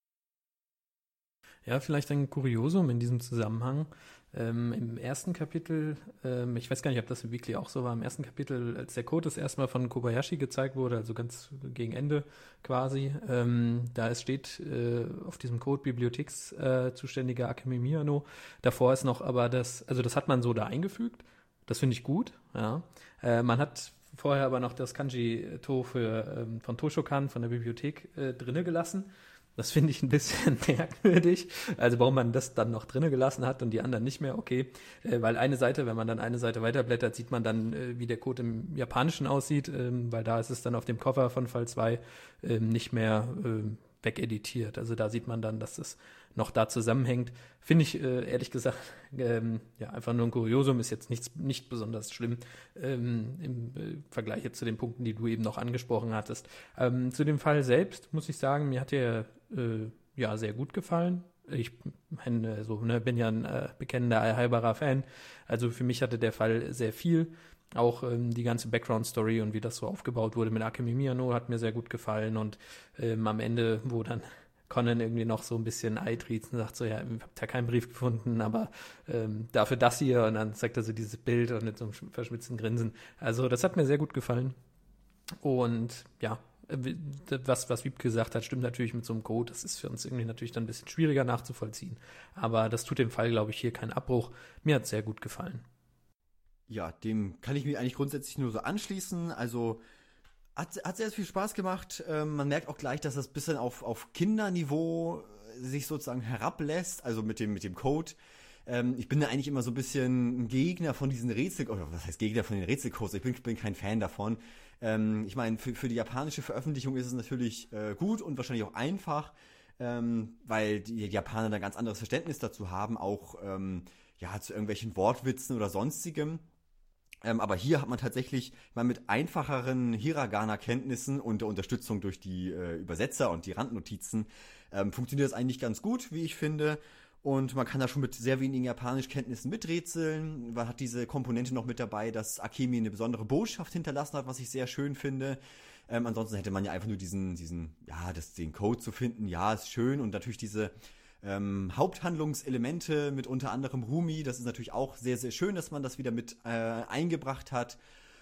Ja, vielleicht ein Kuriosum in diesem Zusammenhang. Ähm, Im ersten Kapitel, ähm, ich weiß gar nicht, ob das im Weekly auch so war, im ersten Kapitel, als der Code das erstmal von Kobayashi gezeigt wurde, also ganz gegen Ende quasi, ähm, da es steht äh, auf diesem Code Bibliothekszuständiger äh, Akemi Miyano. Davor ist noch aber das, also das hat man so da eingefügt. Das finde ich gut, ja. Äh, man hat vorher aber noch das Kanji-To für, ähm, von Toshokan von der Bibliothek äh, drinne gelassen. Das finde ich ein bisschen merkwürdig. Also warum man das dann noch drinne gelassen hat und die anderen nicht mehr, okay. Äh, weil eine Seite, wenn man dann eine Seite weiterblättert, sieht man dann, äh, wie der Code im Japanischen aussieht, ähm, weil da ist es dann auf dem Cover von Fall zwei ähm, nicht mehr ähm, wegeditiert. Also da sieht man dann, dass es noch da zusammenhängt. Finde ich, äh, ehrlich gesagt, ähm, ja, einfach nur ein Kuriosum, ist jetzt nichts, nicht besonders schlimm ähm, im äh, Vergleich jetzt zu den Punkten, die du eben noch angesprochen hattest. Ähm, zu dem Fall selbst muss ich sagen, mir hat der äh, ja sehr gut gefallen. Ich mein, äh, so, ne, bin ja ein äh, bekennender Aihaibara Fan, also für mich hatte der Fall sehr viel. Auch ähm, die ganze Background-Story und wie das so aufgebaut wurde mit Akemi Miyano hat mir sehr gut gefallen und ähm, am Ende, wo dann Conan irgendwie noch so ein bisschen Ei triezt und sagt so, ja, ich habe da keinen Brief gefunden, aber ähm, dafür das hier, und dann zeigt er so dieses Bild und mit so einem verschmitzten Grinsen. Also das hat mir sehr gut gefallen. Und ja, was, was Wiebke gesagt hat, stimmt natürlich mit so einem Code. Das ist für uns irgendwie natürlich dann ein bisschen schwieriger nachzuvollziehen. Aber das tut dem Fall, glaube ich, hier keinen Abbruch. Mir hat es sehr gut gefallen. Ja, dem kann ich mich eigentlich grundsätzlich nur so anschließen. Also hat, hat sehr viel Spaß gemacht. Ähm, man merkt auch gleich, dass das ein bisschen auf, auf Kinderniveau sich sozusagen herablässt, also mit dem, mit dem Code. Ähm, ich bin da eigentlich immer so ein bisschen ein Gegner von diesen Rätsel, oder was heißt Gegner von den Rätselkursen? Ich bin, bin kein Fan davon. Ähm, ich meine, für, für die japanische Veröffentlichung ist es natürlich äh, gut und wahrscheinlich auch einfach, ähm, weil die, die Japaner da ein ganz anderes Verständnis dazu haben, auch ähm, ja, zu irgendwelchen Wortwitzen oder sonstigem. Ähm, aber hier hat man tatsächlich mal mit einfacheren Hiragana-Kenntnissen und der Unterstützung durch die äh, Übersetzer und die Randnotizen ähm, funktioniert das eigentlich ganz gut, wie ich finde. Und man kann da schon mit sehr wenigen Japanischkenntnissen miträtseln. Man hat diese Komponente noch mit dabei, dass Akemi eine besondere Botschaft hinterlassen hat, was ich sehr schön finde. Ähm, ansonsten hätte man ja einfach nur diesen, diesen, ja, das, den Code zu finden, ja, ist schön. Und natürlich diese ähm, Haupthandlungselemente mit unter anderem Rumi, das ist natürlich auch sehr, sehr schön, dass man das wieder mit äh, eingebracht hat.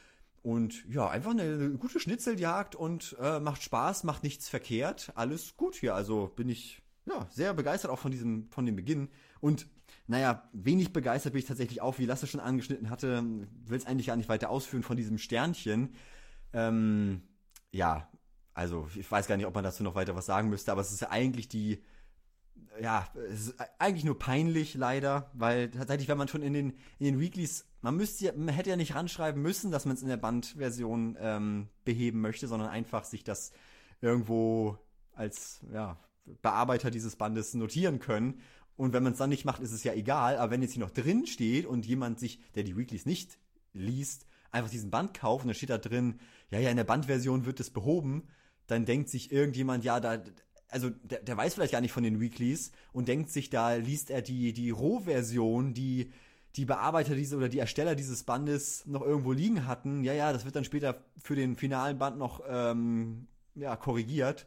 Und ja, einfach eine, eine gute Schnitzeljagd und äh, macht Spaß, macht nichts verkehrt. Alles gut hier, also bin ich ja sehr begeistert auch von diesem, von dem Beginn. Und naja, wenig begeistert bin ich tatsächlich auch, wie Lasse schon angeschnitten hatte, will es eigentlich gar nicht weiter ausführen von diesem Sternchen. Ähm, ja, also ich weiß gar nicht, ob man dazu noch weiter was sagen müsste, aber es ist ja eigentlich die, ja, es ist eigentlich nur peinlich leider, weil tatsächlich, wenn man schon in den, in den Weeklies, man müsste ja, man hätte ja nicht ranschreiben müssen, dass man es in der Bandversion ähm, beheben möchte, sondern einfach sich das irgendwo als, ja, Bearbeiter dieses Bandes notieren können. Und wenn man es dann nicht macht, ist es ja egal. Aber wenn jetzt hier noch drin steht und jemand sich, der die Weeklies nicht liest, einfach diesen Band kauft und dann steht da drin, ja, ja, in der Bandversion wird es behoben, dann denkt sich irgendjemand, ja, da, also der, der weiß vielleicht gar nicht von den Weeklies und denkt sich, da liest er die, die Rohversion, die die Bearbeiter diese oder die Ersteller dieses Bandes noch irgendwo liegen hatten. Ja, ja, das wird dann später für den finalen Band noch ähm, ja, korrigiert.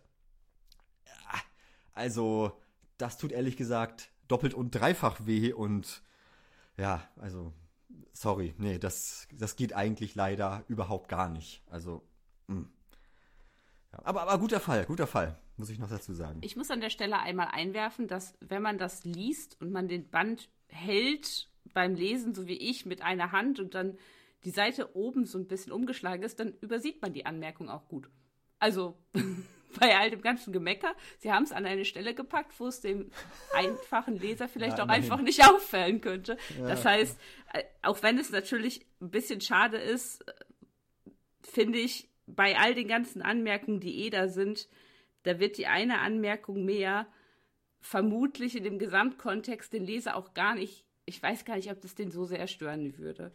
Ja, also, das tut ehrlich gesagt doppelt und dreifach weh und ja, also, sorry, nee, das, das geht eigentlich leider überhaupt gar nicht. Also, mh. Ja, aber, aber guter Fall, guter Fall, muss ich noch dazu sagen. Ich muss an der Stelle einmal einwerfen, dass wenn man das liest und man den Band hält beim Lesen, so wie ich, mit einer Hand und dann die Seite oben so ein bisschen umgeschlagen ist, dann übersieht man die Anmerkung auch gut. Also, bei all dem ganzen Gemecker, sie haben es an eine Stelle gepackt, wo es dem einfachen Leser vielleicht ja, auch einfach nicht auffallen könnte. Ja. Das heißt, auch wenn es natürlich ein bisschen schade ist, finde ich, bei all den ganzen Anmerkungen, die eh da sind, da wird die eine Anmerkung mehr vermutlich in dem Gesamtkontext den Leser auch gar nicht, ich weiß gar nicht, ob das den so sehr stören würde.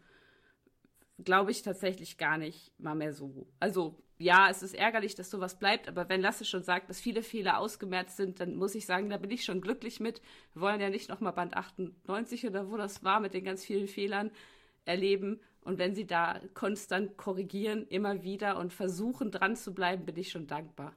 Glaube ich tatsächlich gar nicht mal mehr so. Also, ja, es ist ärgerlich, dass sowas bleibt, aber wenn Lasse schon sagt, dass viele Fehler ausgemerzt sind, dann muss ich sagen, da bin ich schon glücklich mit. Wir wollen ja nicht nochmal Band achtundneunzig oder wo das war mit den ganz vielen Fehlern erleben. Und wenn sie da konstant korrigieren, immer wieder und versuchen dran zu bleiben, bin ich schon dankbar.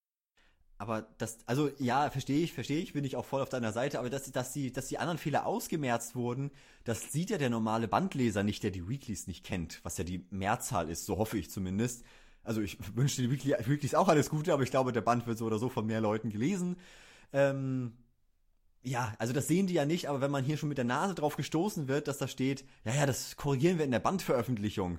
Aber das, also ja, verstehe ich, verstehe ich, bin ich auch voll auf deiner Seite, aber dass, dass, die, dass die anderen Fehler ausgemerzt wurden, das sieht ja der normale Bandleser nicht, der die Weeklies nicht kennt, was ja die Mehrzahl ist, so hoffe ich zumindest. Also ich wünsche die Weekly, Weeklies auch alles Gute, aber ich glaube, der Band wird so oder so von mehr Leuten gelesen. Ähm, ja, also das sehen die ja nicht, aber wenn man hier schon mit der Nase drauf gestoßen wird, dass da steht, ja, ja, das korrigieren wir in der Bandveröffentlichung.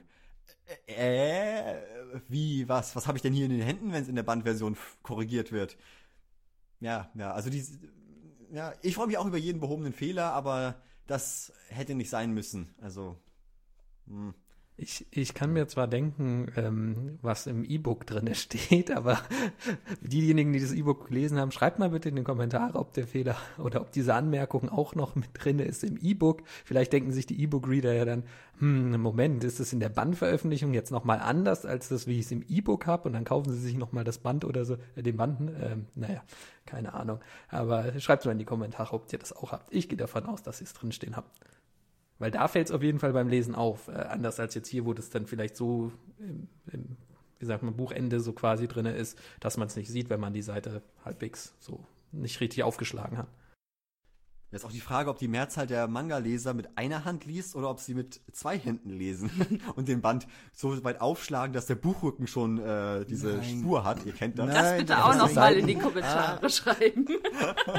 Äh, wie, was, was habe ich denn hier in den Händen, wenn es in der Bandversion f- korrigiert wird? Ja, ja, also die, ja, ich freue mich auch über jeden behobenen Fehler, aber das hätte nicht sein müssen, also, hm. Ich, ich kann mir zwar denken, ähm, was im E-Book drin steht, aber diejenigen, die das E-Book gelesen haben, schreibt mal bitte in die Kommentare, ob der Fehler oder ob diese Anmerkung auch noch mit drin ist im E-Book. Vielleicht denken sich die E-Book-Reader ja dann, hm, Moment, ist es in der Bandveröffentlichung jetzt nochmal anders als das, wie ich es im E-Book habe? Und dann kaufen sie sich nochmal das Band oder so, äh, den Band, ähm, naja, keine Ahnung. Aber schreibt mal in die Kommentare, ob ihr das auch habt. Ich gehe davon aus, dass ihr es drinstehen habt. Weil da fällt es auf jeden Fall beim Lesen auf. Äh, anders als jetzt hier, wo das dann vielleicht so, im, im, wie sagt man, Buchende so quasi drin ist, dass man es nicht sieht, wenn man die Seite halbwegs so nicht richtig aufgeschlagen hat. Jetzt auch die Frage, ob die Mehrzahl der Manga-Leser mit einer Hand liest oder ob sie mit zwei Händen lesen und den Band so weit aufschlagen, dass der Buchrücken schon äh, diese Nein. Spur hat. Ihr kennt das. Das Nein, bitte das auch ist noch die mal Seiten. in die Kommentare ah. schreiben.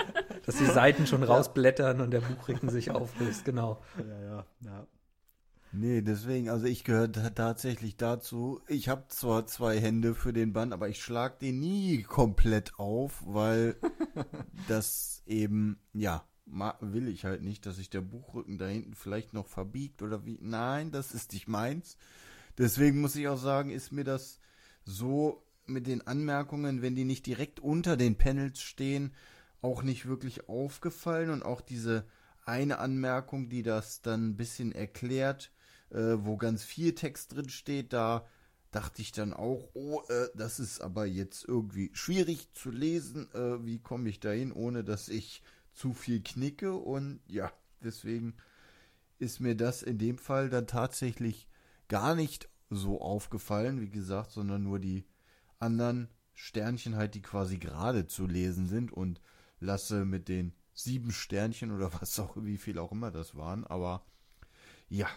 Dass die Seiten schon rausblättern und der Buchrücken sich auflöst, genau. Ja, ja, ja. Nee, deswegen, also ich gehöre ta- tatsächlich dazu. Ich habe zwar zwei Hände für den Band, aber ich schlag den nie komplett auf, weil das eben, ja, ma- will ich halt nicht, dass sich der Buchrücken da hinten vielleicht noch verbiegt oder wie. Nein, das ist nicht meins. Deswegen muss ich auch sagen, ist mir das so mit den Anmerkungen, wenn die nicht direkt unter den Panels stehen, auch nicht wirklich aufgefallen. Und auch diese eine Anmerkung, die das dann ein bisschen erklärt, äh, wo ganz viel Text drin steht, da dachte ich dann auch, oh, äh, das ist aber jetzt irgendwie schwierig zu lesen. Äh, wie komme ich da hin, ohne dass ich zu viel knicke? Und ja, deswegen ist mir das in dem Fall dann tatsächlich gar nicht so aufgefallen, wie gesagt, sondern nur die anderen Sternchen halt, die quasi gerade zu lesen sind, und lasse mit den sieben Sternchen oder was auch, wie viel auch immer das waren, aber ja,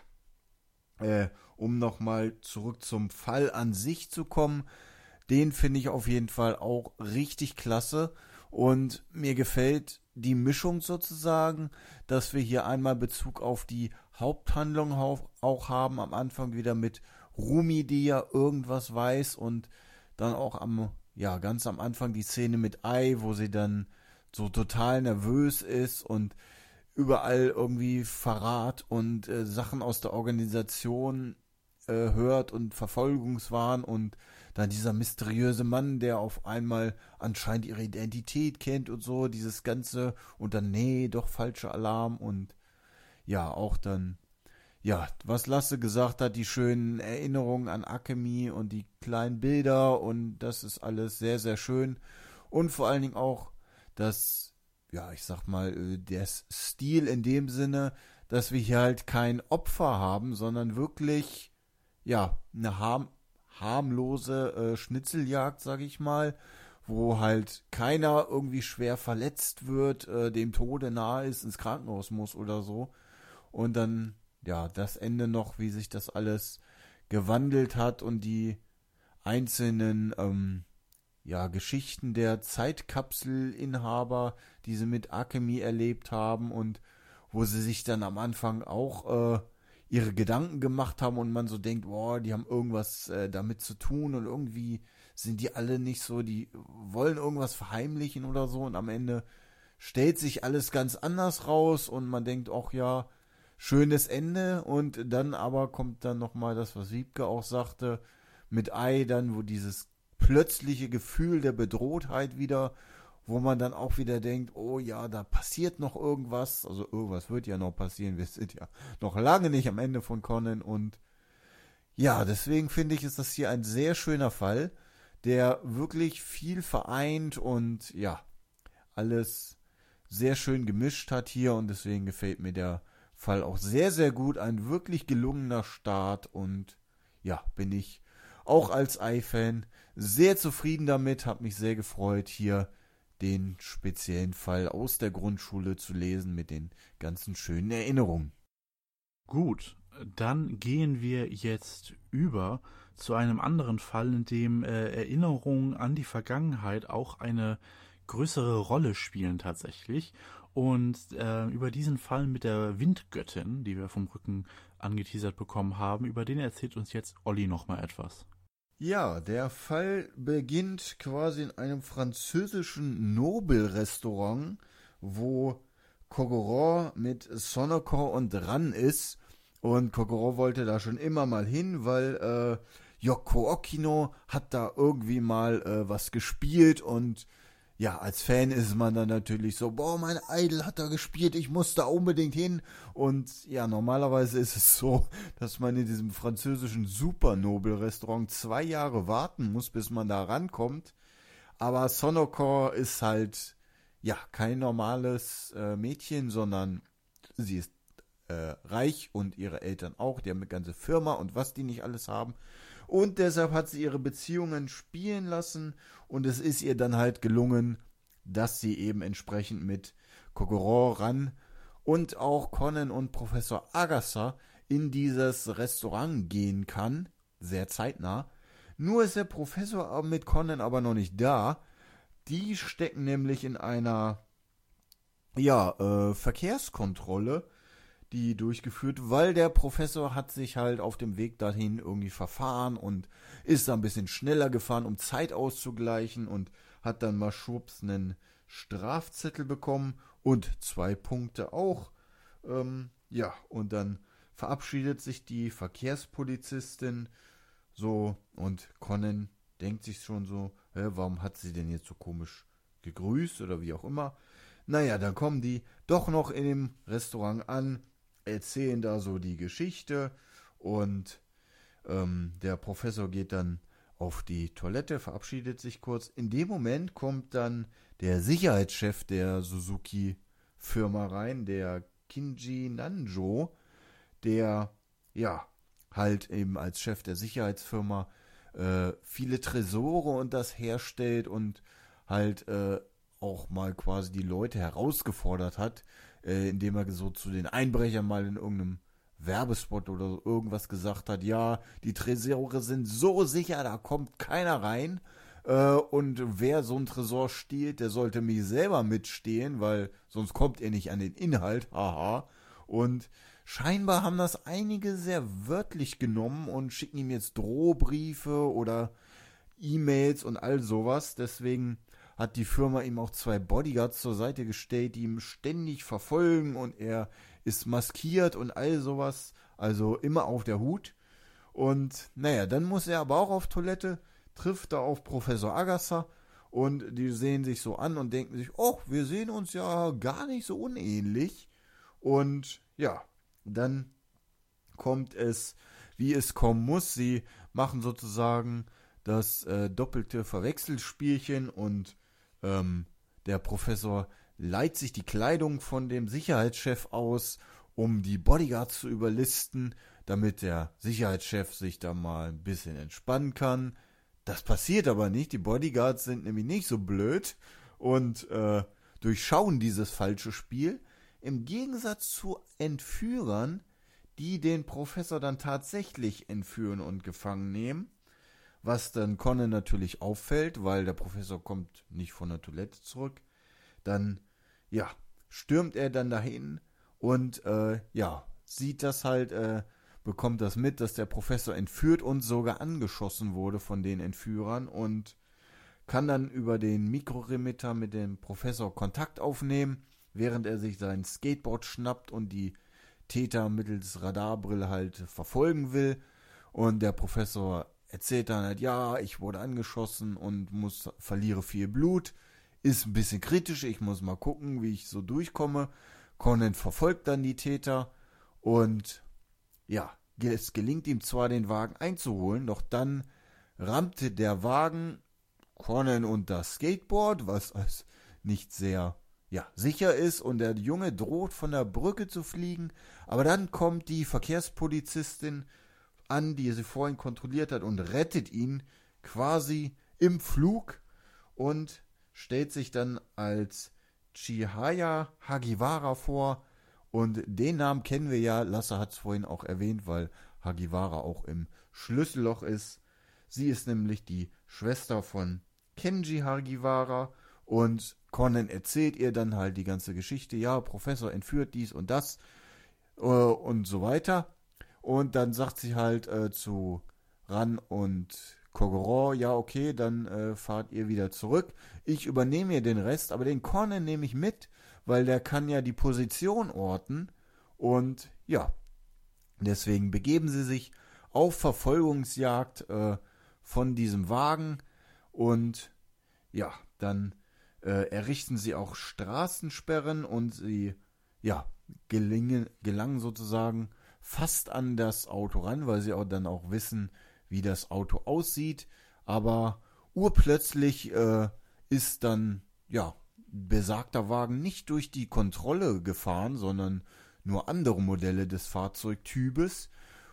äh, um nochmal zurück zum Fall an sich zu kommen, den finde ich auf jeden Fall auch richtig klasse und mir gefällt die Mischung sozusagen, dass wir hier einmal Bezug auf die Haupthandlung auch haben, am Anfang wieder mit Rumi, die ja irgendwas weiß, und dann auch am, ja, ganz am Anfang die Szene mit Ai, wo sie dann so total nervös ist und überall irgendwie Verrat und äh, Sachen aus der Organisation äh, hört und Verfolgungswahn, und dann dieser mysteriöse Mann, der auf einmal anscheinend ihre Identität kennt und so, dieses Ganze, und dann, nee, doch falscher Alarm, und ja, auch dann, ja, was Lasse gesagt hat, die schönen Erinnerungen an Akemi und die kleinen Bilder, und das ist alles sehr, sehr schön. Und vor allen Dingen auch das, ja, ich sag mal, der Stil in dem Sinne, dass wir hier halt kein Opfer haben, sondern wirklich, ja, eine harm, harmlose äh, Schnitzeljagd, sag ich mal, wo halt keiner irgendwie schwer verletzt wird, äh, dem Tode nahe ist, ins Krankenhaus muss oder so. Und dann, ja, das Ende noch, wie sich das alles gewandelt hat und die einzelnen, ähm, ja, Geschichten der Zeitkapselinhaber, die sie mit Akemi erlebt haben und wo sie sich dann am Anfang auch äh, ihre Gedanken gemacht haben und man so denkt, boah, die haben irgendwas äh, damit zu tun und irgendwie sind die alle nicht so, die wollen irgendwas verheimlichen oder so, und am Ende stellt sich alles ganz anders raus und man denkt, ach ja, schönes Ende, und dann aber kommt dann nochmal das, was Wiebke auch sagte, mit Ai dann, wo dieses plötzliche Gefühl der Bedrohtheit wieder, wo man dann auch wieder denkt, oh ja, da passiert noch irgendwas, also irgendwas wird ja noch passieren, wir sind ja noch lange nicht am Ende von Conan, und ja, deswegen finde ich, ist das hier ein sehr schöner Fall, der wirklich viel vereint und ja, alles sehr schön gemischt hat hier, und deswegen gefällt mir der Fall auch sehr, sehr gut, ein wirklich gelungener Start, und ja, bin ich auch als Ai-Fan sehr zufrieden damit, habe mich sehr gefreut, hier den speziellen Fall aus der Grundschule zu lesen mit den ganzen schönen Erinnerungen. Gut, dann gehen wir jetzt über zu einem anderen Fall, in dem äh, Erinnerungen an die Vergangenheit auch eine größere Rolle spielen tatsächlich. Und äh, über diesen Fall mit der Windgöttin, die wir vom Rücken angeteasert bekommen haben, über den erzählt uns jetzt Olli nochmal etwas. Ja, der Fall beginnt quasi in einem französischen Nobelrestaurant, wo Kogoro mit Sonoko und Ran ist. Und Kogoro wollte da schon immer mal hin, weil äh, Yoko Okino hat da irgendwie mal äh, was gespielt, und ja, als Fan ist man dann natürlich so, boah, mein Idol hat da gespielt, ich muss da unbedingt hin. Und ja, normalerweise ist es so, dass man in diesem französischen Super-Nobel-Restaurant zwei Jahre warten muss, bis man da rankommt. Aber Sonoko ist halt, ja, kein normales äh, Mädchen, sondern sie ist äh, reich und ihre Eltern auch. Die haben eine ganze Firma und was die nicht alles haben. Und deshalb hat sie ihre Beziehungen spielen lassen, und es ist ihr dann halt gelungen, dass sie eben entsprechend mit Kogoro, Ran und auch Conan und Professor Agassa in dieses Restaurant gehen kann, sehr zeitnah. Nur ist der Professor mit Conan aber noch nicht da. Die stecken nämlich in einer ja, äh, Verkehrskontrolle, die durchgeführt, weil der Professor hat sich halt auf dem Weg dahin irgendwie verfahren und ist da ein bisschen schneller gefahren, um Zeit auszugleichen und hat dann mal schwupps einen Strafzettel bekommen und zwei Punkte auch. Ähm, ja, und dann verabschiedet sich die Verkehrspolizistin so und Conan denkt sich schon so, hä, warum hat sie denn jetzt so komisch gegrüßt oder wie auch immer. Naja, dann kommen die doch noch in dem Restaurant an, erzählen da so die Geschichte und ähm, der Professor geht dann auf die Toilette, verabschiedet sich kurz. In dem Moment kommt dann der Sicherheitschef der Suzuki-Firma rein, der Kinji Nanjo, der ja halt eben als Chef der Sicherheitsfirma äh, viele Tresore und das herstellt und halt äh, auch mal quasi die Leute herausgefordert hat, äh, indem er so zu den Einbrechern mal in irgendeinem Werbespot oder so irgendwas gesagt hat, ja, die Tresore sind so sicher, da kommt keiner rein äh, und wer so einen Tresor stiehlt, der sollte mich selber mitstehlen, weil sonst kommt er nicht an den Inhalt, haha. Und scheinbar haben das einige sehr wörtlich genommen und schicken ihm jetzt Drohbriefe oder E-Mails und all sowas. Deswegen hat die Firma ihm auch zwei Bodyguards zur Seite gestellt, die ihm ständig verfolgen und er ist maskiert und all sowas. Also immer auf der Hut. Und naja, dann muss er aber auch auf Toilette, trifft da auf Professor Agassa und die sehen sich so an und denken sich, oh, wir sehen uns ja gar nicht so unähnlich. Und ja, dann kommt es, wie es kommen muss. Sie machen sozusagen das äh, doppelte Verwechselspielchen und ähm, der Professor leiht sich die Kleidung von dem Sicherheitschef aus, um die Bodyguards zu überlisten, damit der Sicherheitschef sich da mal ein bisschen entspannen kann. Das passiert aber nicht. Die Bodyguards sind nämlich nicht so blöd und äh, durchschauen dieses falsche Spiel. Im Gegensatz zu Entführern, die den Professor dann tatsächlich entführen und gefangen nehmen, was dann Conan natürlich auffällt, weil der Professor kommt nicht von der Toilette zurück. Dann, ja, stürmt er dann dahin und, äh, ja, sieht das halt, äh, bekommt das mit, dass der Professor entführt und sogar angeschossen wurde von den Entführern und kann dann über den Mikroremitter mit dem Professor Kontakt aufnehmen, während er sich sein Skateboard schnappt und die Täter mittels Radarbrille halt verfolgen will. Und der Professor erzählt dann halt, ja, ich wurde angeschossen und muss, verliere viel Blut. Ist ein bisschen kritisch, ich muss mal gucken, wie ich so durchkomme. Conan verfolgt dann die Täter und ja, es gelingt ihm zwar, den Wagen einzuholen, doch dann rammte der Wagen Conan und das Skateboard, was als nicht sehr ja, sicher ist und der Junge droht von der Brücke zu fliegen, aber dann kommt die Verkehrspolizistin an, die sie vorhin kontrolliert hat und rettet ihn quasi im Flug und stellt sich dann als Chihaya Hagiwara vor und den Namen kennen wir ja, Lasse hat es vorhin auch erwähnt, weil Hagiwara auch im Schlüsselloch ist. Sie ist nämlich die Schwester von Kenji Hagiwara und Conan erzählt ihr dann halt die ganze Geschichte, ja, Professor entführt dies und das äh, und so weiter. Und dann sagt sie halt äh, zu Ran und Kogoro, ja, okay, dann äh, fahrt ihr wieder zurück. Ich übernehme ihr den Rest, aber den Conan nehme ich mit, weil der kann ja die Position orten. Und ja, deswegen begeben sie sich auf Verfolgungsjagd äh, von diesem Wagen und ja, dann äh, errichten sie auch Straßensperren und sie, ja, gelingen, gelangen sozusagen fast an das Auto ran, weil sie auch dann auch wissen, wie das Auto aussieht. Aber urplötzlich äh, ist dann, ja, besagter Wagen nicht durch die Kontrolle gefahren, sondern nur andere Modelle des Fahrzeugtypes.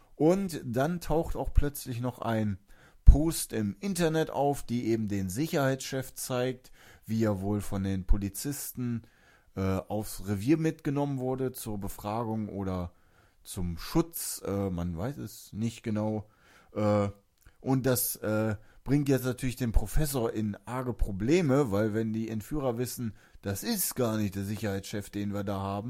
Und dann taucht auch plötzlich noch ein Post im Internet auf, die eben den Sicherheitschef zeigt, wie er wohl von den Polizisten äh, aufs Revier mitgenommen wurde zur Befragung oder zum Schutz, äh, man weiß es nicht genau. Äh, und das äh, bringt jetzt natürlich den Professor in arge Probleme, weil wenn die Entführer wissen, das ist gar nicht der Sicherheitschef, den wir da haben,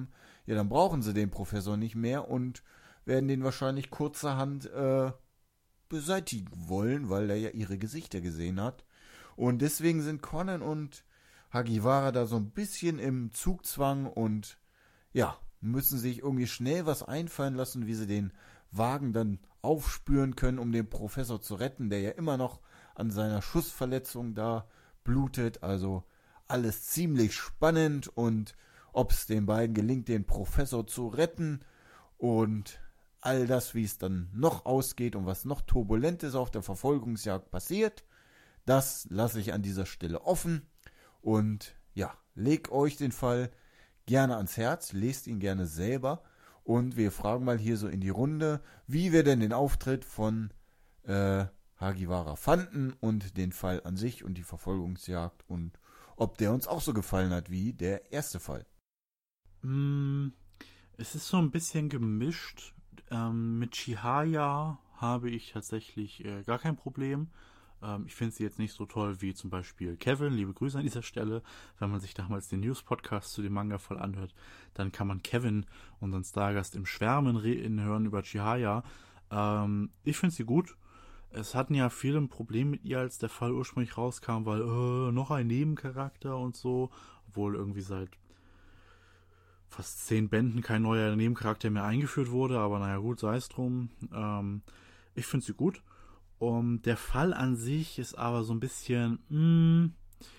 ja, dann brauchen sie den Professor nicht mehr und werden den wahrscheinlich kurzerhand äh, beseitigen wollen, weil er ja ihre Gesichter gesehen hat. Und deswegen sind Conan und Hagiwara da so ein bisschen im Zugzwang und ja, müssen sich irgendwie schnell was einfallen lassen, wie sie den Wagen dann aufspüren können, um den Professor zu retten, der ja immer noch an seiner Schussverletzung da blutet. Also alles ziemlich spannend und ob es den beiden gelingt, den Professor zu retten und all das, wie es dann noch ausgeht und was noch Turbulentes auf der Verfolgungsjagd passiert, das lasse ich an dieser Stelle offen. Und ja, legt euch den Fall gerne ans Herz, lest ihn gerne selber und wir fragen mal hier so in die Runde, wie wir denn den Auftritt von äh, Hagiwara fanden und den Fall an sich und die Verfolgungsjagd und ob der uns auch so gefallen hat wie der erste Fall. Mm, es ist so ein bisschen gemischt. Ähm, mit Chihaya habe ich tatsächlich äh, gar kein Problem. Ich finde sie jetzt nicht so toll wie zum Beispiel Kevin. Liebe Grüße an dieser Stelle. Wenn man sich damals den News-Podcast zu dem Manga voll anhört, dann kann man Kevin, unseren Stargast, im Schwärmen reden hören über Chihaya. Ähm, ich finde sie gut. Es hatten ja viele ein Problem mit ihr, als der Fall ursprünglich rauskam, weil äh, noch ein Nebencharakter und so, obwohl irgendwie seit fast zehn Bänden kein neuer Nebencharakter mehr eingeführt wurde, aber naja gut, sei es drum. Ähm, ich finde sie gut. Um, der Fall an sich ist aber so ein bisschen, mh,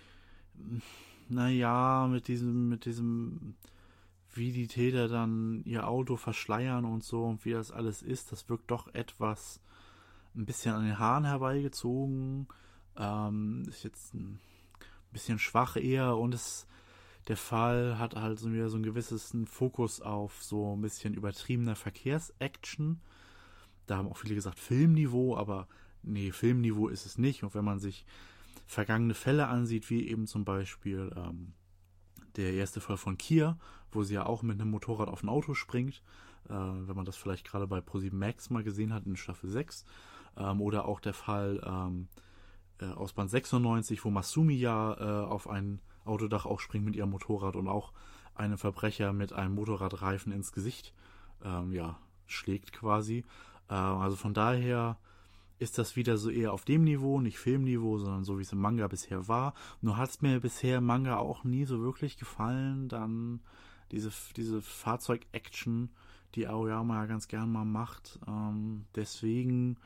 naja, mit diesem, mit diesem, wie die Täter dann ihr Auto verschleiern und so und wie das alles ist, das wirkt doch etwas ein bisschen an den Haaren herbeigezogen, ähm, ist jetzt ein bisschen schwach eher und es, der Fall hat halt so wieder so ein gewisses Fokus auf so ein bisschen übertriebener Verkehrsaction. Da haben auch viele gesagt Filmniveau, aber nee, Filmniveau ist es nicht. Und wenn man sich vergangene Fälle ansieht, wie eben zum Beispiel ähm, der erste Fall von Kia, wo sie ja auch mit einem Motorrad auf ein Auto springt, äh, wenn man das vielleicht gerade bei ProSieben Max mal gesehen hat in Staffel sechs, ähm, oder auch der Fall ähm, äh, aus Band sechsundneunzig, wo Masumi ja äh, auf ein Autodach auch springt mit ihrem Motorrad und auch einen Verbrecher mit einem Motorradreifen ins Gesicht ähm, ja, schlägt quasi. Äh, also von daher ist das wieder so eher auf dem Niveau, nicht Filmniveau, sondern so wie es im Manga bisher war. Nur hat es mir bisher im Manga auch nie so wirklich gefallen. Dann diese, diese Fahrzeug-Action, die Aoyama ja ganz gern mal macht. Ähm, deswegen,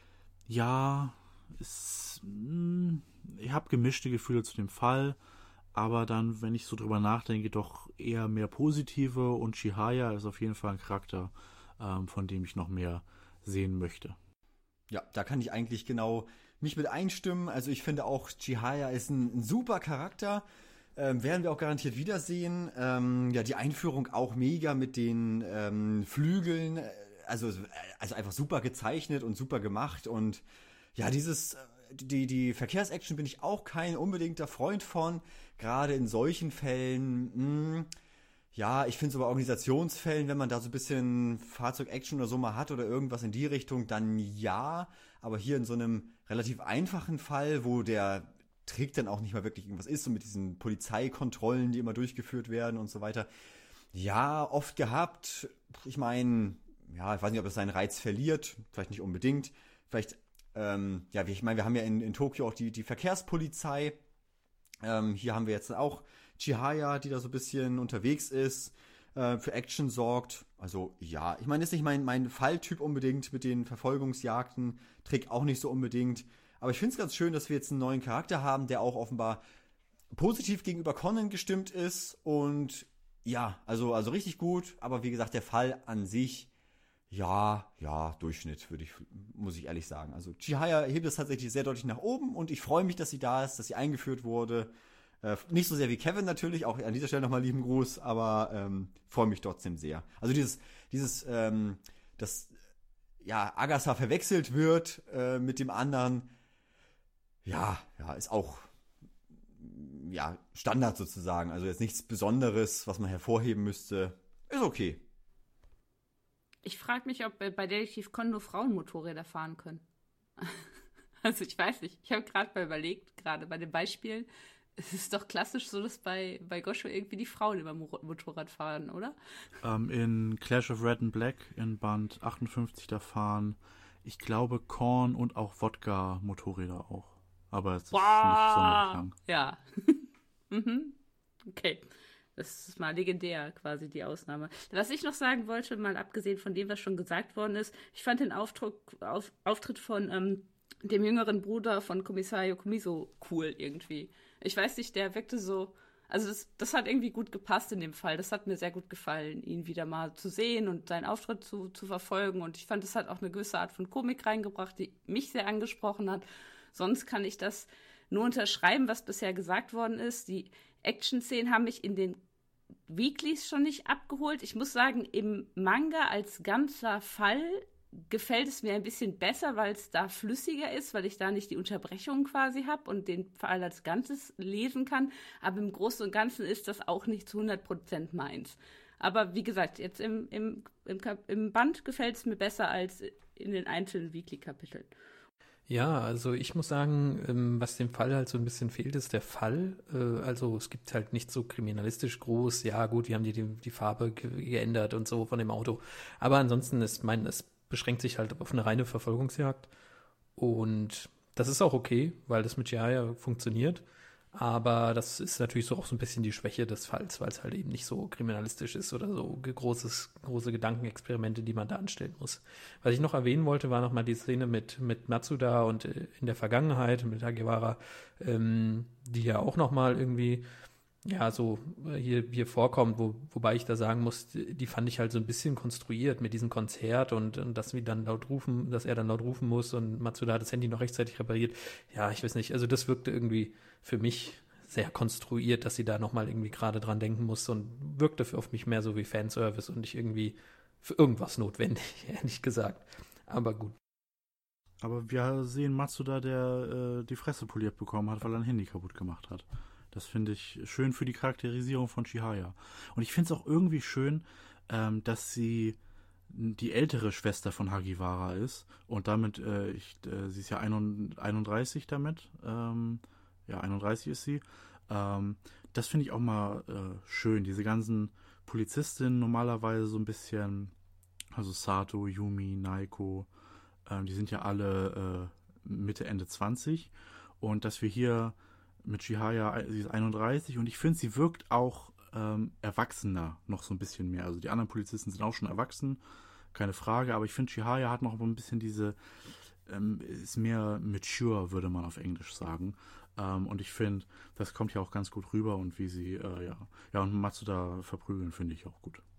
ja, ist, mh, ich habe gemischte Gefühle zu dem Fall. Aber dann, wenn ich so drüber nachdenke, doch eher mehr positive. Und Chihaya ist auf jeden Fall ein Charakter, ähm, von dem ich noch mehr sehen möchte. Ja, da kann ich eigentlich genau mich mit einstimmen. Also ich finde auch, Chihaya ist ein, ein super Charakter. Ähm, werden wir auch garantiert wiedersehen. Ähm, ja, die Einführung auch mega mit den ähm, Flügeln. Also, also einfach super gezeichnet und super gemacht. Und ja, dieses, die, die Verkehrsaction bin ich auch kein unbedingter Freund von. Gerade in solchen Fällen, mh, ja, ich finde so bei Organisationsfällen, wenn man da so ein bisschen Fahrzeug-Action oder so mal hat oder irgendwas in die Richtung, dann ja. Aber hier in so einem relativ einfachen Fall, wo der Trick dann auch nicht mal wirklich irgendwas ist, so mit diesen Polizeikontrollen, die immer durchgeführt werden und so weiter. Ja, oft gehabt. Ich meine, ja, ich weiß nicht, ob es seinen Reiz verliert. Vielleicht nicht unbedingt. Vielleicht, ähm, ja, ich meine, wir haben ja in, in Tokio auch die, die Verkehrspolizei. Ähm, hier haben wir jetzt auch Chihaya, die da so ein bisschen unterwegs ist, äh, für Action sorgt. Also ja, ich meine, ist nicht mein, mein Falltyp unbedingt mit den Verfolgungsjagden, Trick auch nicht so unbedingt. Aber ich finde es ganz schön, dass wir jetzt einen neuen Charakter haben, der auch offenbar positiv gegenüber Conan gestimmt ist. Und ja, also, also richtig gut. Aber wie gesagt, der Fall an sich, ja, ja, Durchschnitt, würde ich, muss ich ehrlich sagen. Also Chihaya hebt es tatsächlich sehr deutlich nach oben und ich freue mich, dass sie da ist, dass sie eingeführt wurde. Äh, nicht so sehr wie Kevin natürlich, auch an dieser Stelle nochmal lieben Gruß, aber ähm, freue mich trotzdem sehr. Also dieses, dieses, ähm, dass ja, Agatha verwechselt wird äh, mit dem anderen, ja, ja, ist auch ja, Standard sozusagen. Also jetzt nichts Besonderes, was man hervorheben müsste. Ist okay. Ich frage mich, ob bei Detektiv Kondo Frauen Motorräder fahren können. Also ich weiß nicht. Ich habe gerade mal überlegt, gerade bei den Beispielen, es ist doch klassisch so, dass bei, bei Gosho irgendwie die Frauen immer Mo- Motorrad fahren, oder? Ähm, in Clash of Red and Black in Band achtundfünfzig, da fahren, ich glaube, Korn und auch Wodka-Motorräder auch. Aber es ist nicht sonderlich lang. Ja. mhm. Okay. Das ist mal legendär, quasi die Ausnahme. Was ich noch sagen wollte, mal abgesehen von dem, was schon gesagt worden ist, ich fand den Aufdruck, auf, Auftritt von ähm, dem jüngeren Bruder von Kommissar Yokomizo cool irgendwie. Ich weiß nicht, der wirkte so, also das, das hat irgendwie gut gepasst in dem Fall. Das hat mir sehr gut gefallen, ihn wieder mal zu sehen und seinen Auftritt zu, zu verfolgen. Und ich fand, es hat auch eine gewisse Art von Komik reingebracht, die mich sehr angesprochen hat. Sonst kann ich das nur unterschreiben, was bisher gesagt worden ist. Die Action-Szenen haben mich in den Weeklies schon nicht abgeholt. Ich muss sagen, im Manga als ganzer Fall gefällt es mir ein bisschen besser, weil es da flüssiger ist, weil ich da nicht die Unterbrechung quasi habe und den Fall als Ganzes lesen kann. Aber im Großen und Ganzen ist das auch nicht zu hundert Prozent meins. Aber wie gesagt, jetzt im, im, im, im Band gefällt es mir besser als in den einzelnen Weekly-Kapiteln. Ja, also ich muss sagen, ähm, was dem Fall halt so ein bisschen fehlt, ist der Fall. Äh, also es gibt halt nicht so kriminalistisch groß, ja gut, wir haben die, die, die Farbe ge- geändert und so von dem Auto. Aber ansonsten ist mein, es beschränkt sich halt auf eine reine Verfolgungsjagd. Und das ist auch okay, weil das mit Jiraiya funktioniert. Aber das ist natürlich so auch so ein bisschen die Schwäche des Falls, weil es halt eben nicht so kriminalistisch ist oder so großes, große Gedankenexperimente, die man da anstellen muss. Was ich noch erwähnen wollte, war nochmal die Szene mit, mit Matsuda und äh, in der Vergangenheit mit Hagiwara, ähm, die ja auch nochmal irgendwie ja so hier, hier vorkommt, wo, wobei ich da sagen muss, die fand ich halt so ein bisschen konstruiert mit diesem Konzert und, und dass wir dann laut rufen, dass er dann laut rufen muss und Matsuda hat das Handy noch rechtzeitig repariert. Ja, ich weiß nicht, also das wirkte irgendwie für mich sehr konstruiert, dass sie da nochmal irgendwie gerade dran denken muss und wirkte für auf mich mehr so wie Fanservice und nicht irgendwie für irgendwas notwendig, ehrlich gesagt. Aber gut. Aber wir sehen Matsuda, der äh, die Fresse poliert bekommen hat, weil er ein Handy kaputt gemacht hat. Das finde ich schön für die Charakterisierung von Chihaya. Und ich finde es auch irgendwie schön, ähm, dass sie die ältere Schwester von Hagiwara ist und damit, äh, ich, äh, sie ist ja einunddreißig damit, ähm, ja, einunddreißig ist sie. Ähm, das finde ich auch mal äh, schön. Diese ganzen Polizistinnen normalerweise so ein bisschen, also Sato, Yumi, Naiko, ähm, die sind ja alle äh, Mitte, Ende zwanzig. Und dass wir hier mit Chihaya, sie ist einunddreißig und ich finde, sie wirkt auch ähm, erwachsener noch so ein bisschen mehr. Also die anderen Polizisten sind auch schon erwachsen, keine Frage, aber ich finde, Chihaya hat noch ein bisschen diese, ähm, ist mehr mature, würde man auf Englisch sagen. Ähm, und ich finde, das kommt ja auch ganz gut rüber und wie sie, äh, ja, ja, und Matsuda verprügeln, finde ich auch gut.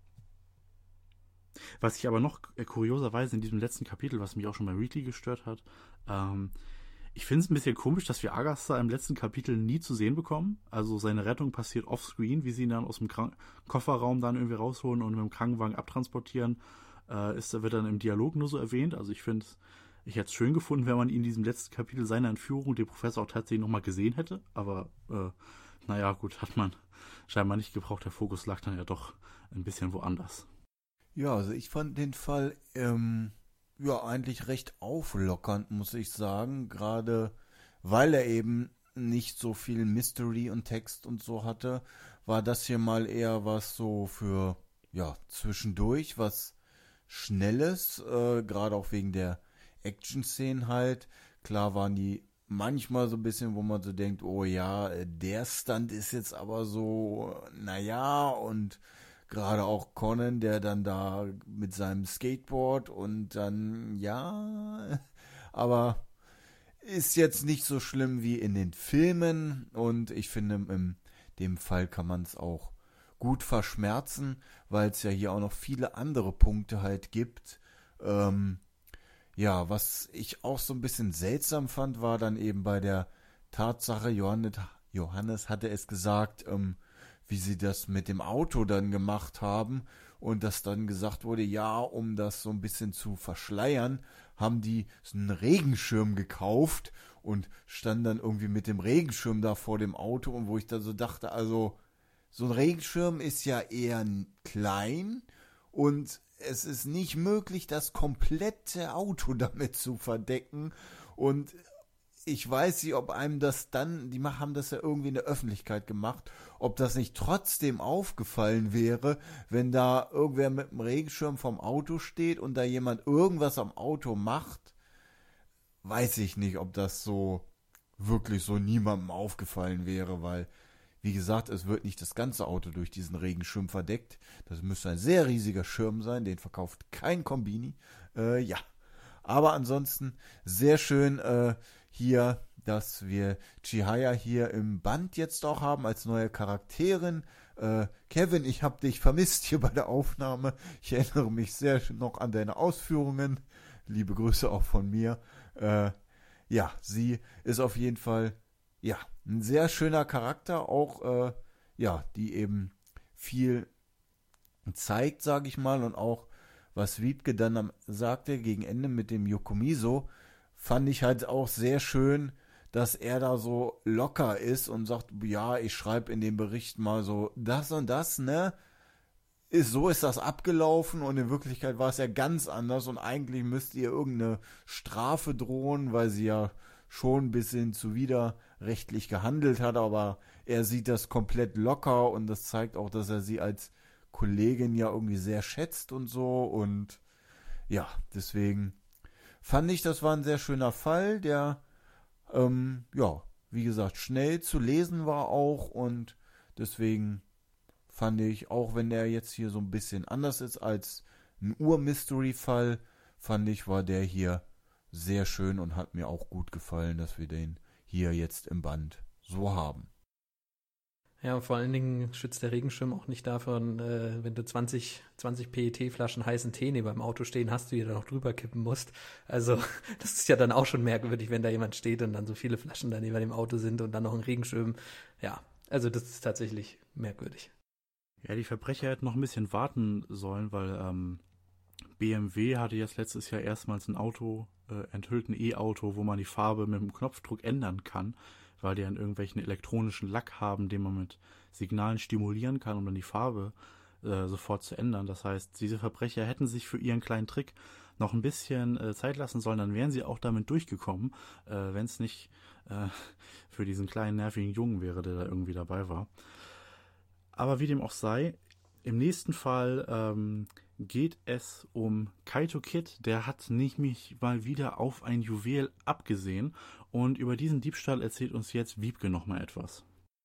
Was ich aber noch äh, kurioserweise in diesem letzten Kapitel, was mich auch schon bei Weekly gestört hat, ähm, ich finde es ein bisschen komisch, dass wir Agasa im letzten Kapitel nie zu sehen bekommen. Also seine Rettung passiert offscreen, wie sie ihn dann aus dem Krank- Kofferraum dann irgendwie rausholen und mit dem Krankenwagen abtransportieren, äh, ist, wird dann im Dialog nur so erwähnt. Also ich finde, ich hätte es schön gefunden, wenn man ihn in diesem letzten Kapitel seiner Entführung, den Professor, auch tatsächlich nochmal gesehen hätte. Aber äh, naja, gut, hat man scheinbar nicht gebraucht. Der Fokus lag dann ja doch ein bisschen woanders. Ja, also ich fand den Fall ähm, ja eigentlich recht auflockernd, muss ich sagen. Gerade weil er eben nicht so viel Mystery und Text und so hatte, war das hier mal eher was so für, ja, zwischendurch, was Schnelles, äh, gerade auch wegen der Action-Szenen halt. Klar waren die manchmal so ein bisschen, wo man so denkt, oh ja, der Stunt ist jetzt aber so, naja, und gerade auch Conan, der dann da mit seinem Skateboard und dann, ja, aber ist jetzt nicht so schlimm wie in den Filmen und ich finde, in dem Fall kann man es auch gut verschmerzen, weil es ja hier auch noch viele andere Punkte halt gibt. Ähm, ja, was ich auch so ein bisschen seltsam fand, war dann eben bei der Tatsache, Johannes, Johannes hatte es gesagt, ähm, wie sie das mit dem Auto dann gemacht haben und dass dann gesagt wurde, ja, um das so ein bisschen zu verschleiern, haben die so einen Regenschirm gekauft und standen dann irgendwie mit dem Regenschirm da vor dem Auto und wo ich dann so dachte, also so ein Regenschirm ist ja eher klein und es ist nicht möglich, das komplette Auto damit zu verdecken und ich weiß nicht, ob einem das dann, die haben das ja irgendwie in der Öffentlichkeit gemacht, ob das nicht trotzdem aufgefallen wäre, wenn da irgendwer mit dem Regenschirm vom Auto steht und da jemand irgendwas am Auto macht, weiß ich nicht, ob das so wirklich so niemandem aufgefallen wäre, weil, wie gesagt, es wird nicht das ganze Auto durch diesen Regenschirm verdeckt. Das müsste ein sehr riesiger Schirm sein, den verkauft kein Kombini. Äh, ja, aber ansonsten sehr schön äh, hier, dass wir Chihaya hier im Band jetzt auch haben als neue Charakterin. Äh, Kevin, ich habe dich vermisst hier bei der Aufnahme. Ich erinnere mich sehr noch an deine Ausführungen. Liebe Grüße auch von mir. Äh, ja, sie ist auf jeden Fall ja ein sehr schöner Charakter, auch äh, ja, die eben viel zeigt, sage ich mal, und auch was Wiebke dann am, sagte gegen Ende mit dem Yokomizo, fand ich halt auch sehr schön, dass er da so locker ist und sagt, ja, ich schreibe in dem Bericht mal so das und das, ne? Ist, so ist das abgelaufen und in Wirklichkeit war es ja ganz anders und eigentlich müsste ihr irgendeine Strafe drohen, weil sie ja schon ein bisschen zuwiderrechtlich gehandelt hat, aber er sieht das komplett locker und das zeigt auch, dass er sie als Kollegin ja irgendwie sehr schätzt und so und ja, deswegen fand ich, das war ein sehr schöner Fall, der ähm, ja, wie gesagt, schnell zu lesen war auch und deswegen fand ich, auch wenn der jetzt hier so ein bisschen anders ist als ein Ur-Mystery-Fall, fand ich, war der hier sehr schön und hat mir auch gut gefallen, dass wir den hier jetzt im Band so haben. Ja, und vor allen Dingen schützt der Regenschirm auch nicht davon, äh, wenn du zwanzig, zwanzig P E T-Flaschen heißen Tee neben dem Auto stehen hast, du die dann noch drüber kippen musst. Also das ist ja dann auch schon merkwürdig, wenn da jemand steht und dann so viele Flaschen da neben dem Auto sind und dann noch ein Regenschirm. Ja, also das ist tatsächlich merkwürdig. Ja, die Verbrecher hätten noch ein bisschen warten sollen, weil ähm, B M W hatte jetzt letztes Jahr erstmals ein Auto, äh, enthüllt ein E-Auto, wo man die Farbe mit dem Knopfdruck ändern kann, weil die einen irgendwelchen elektronischen Lack haben, den man mit Signalen stimulieren kann, um dann die Farbe äh, sofort zu ändern. Das heißt, diese Verbrecher hätten sich für ihren kleinen Trick noch ein bisschen äh, Zeit lassen sollen, dann wären sie auch damit durchgekommen, äh, wenn es nicht äh, für diesen kleinen nervigen Jungen wäre, der da irgendwie dabei war. Aber wie dem auch sei, im nächsten Fall ähm, geht es um Kaito Kid. Der hat nämlich mal wieder auf ein Juwel abgesehen. Und über diesen Diebstahl erzählt uns jetzt Wiebke nochmal etwas.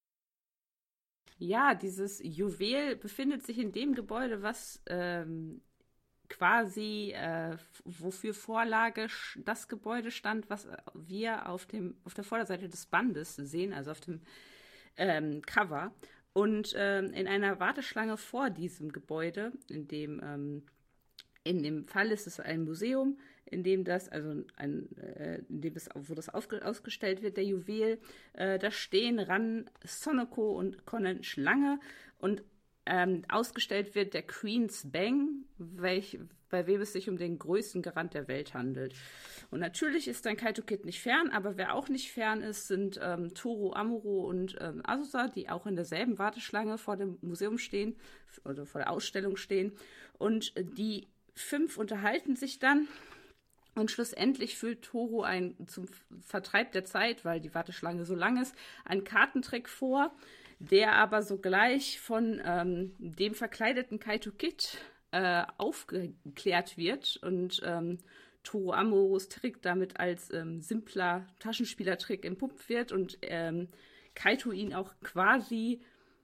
Ja, dieses Juwel befindet sich in dem Gebäude, was ähm, quasi, äh, wofür Vorlage das Gebäude stand, was wir auf, dem, auf der Vorderseite des Bandes sehen, also auf dem ähm, Cover. Und ähm, in einer Warteschlange vor diesem Gebäude, in dem, ähm, in dem Fall ist es ein Museum, in dem das, also ein, äh, in dem das, wo das aufge- ausgestellt wird, der Juwel, äh, da stehen Ran, Sonoko und Conan Schlange und ähm, ausgestellt wird der Queen's Bang, welch, bei wem es sich um den größten Garant der Welt handelt. Und natürlich ist dann Kaito Kid nicht fern, aber wer auch nicht fern ist, sind ähm, Toru Amuro und ähm, Azusa, die auch in derselben Warteschlange vor dem Museum stehen, oder vor der Ausstellung stehen. Und äh, die fünf unterhalten sich dann. Und schlussendlich führt Toru ein, zum Vertreib der Zeit, weil die Warteschlange so lang ist, einen Kartentrick vor, der aber sogleich von ähm, dem verkleideten Kaito Kid äh, aufgeklärt wird und ähm, Toru Amoros Trick damit als ähm, simpler Taschenspielertrick entpuppt wird und ähm, Kaito ihn auch quasi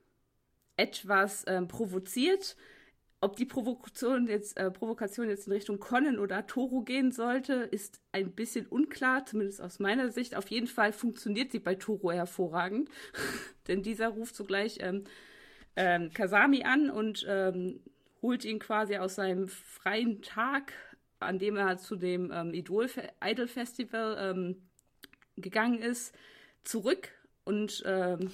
etwas ähm, provoziert. Ob die Provokation jetzt, äh, Provokation jetzt in Richtung Conan oder Toru gehen sollte, ist ein bisschen unklar, zumindest aus meiner Sicht. Auf jeden Fall funktioniert sie bei Toru hervorragend, denn dieser ruft sogleich ähm, ähm, Kasami an und ähm, holt ihn quasi aus seinem freien Tag, an dem er zu dem ähm, Idol-Festival ähm, gegangen ist, zurück und ähm,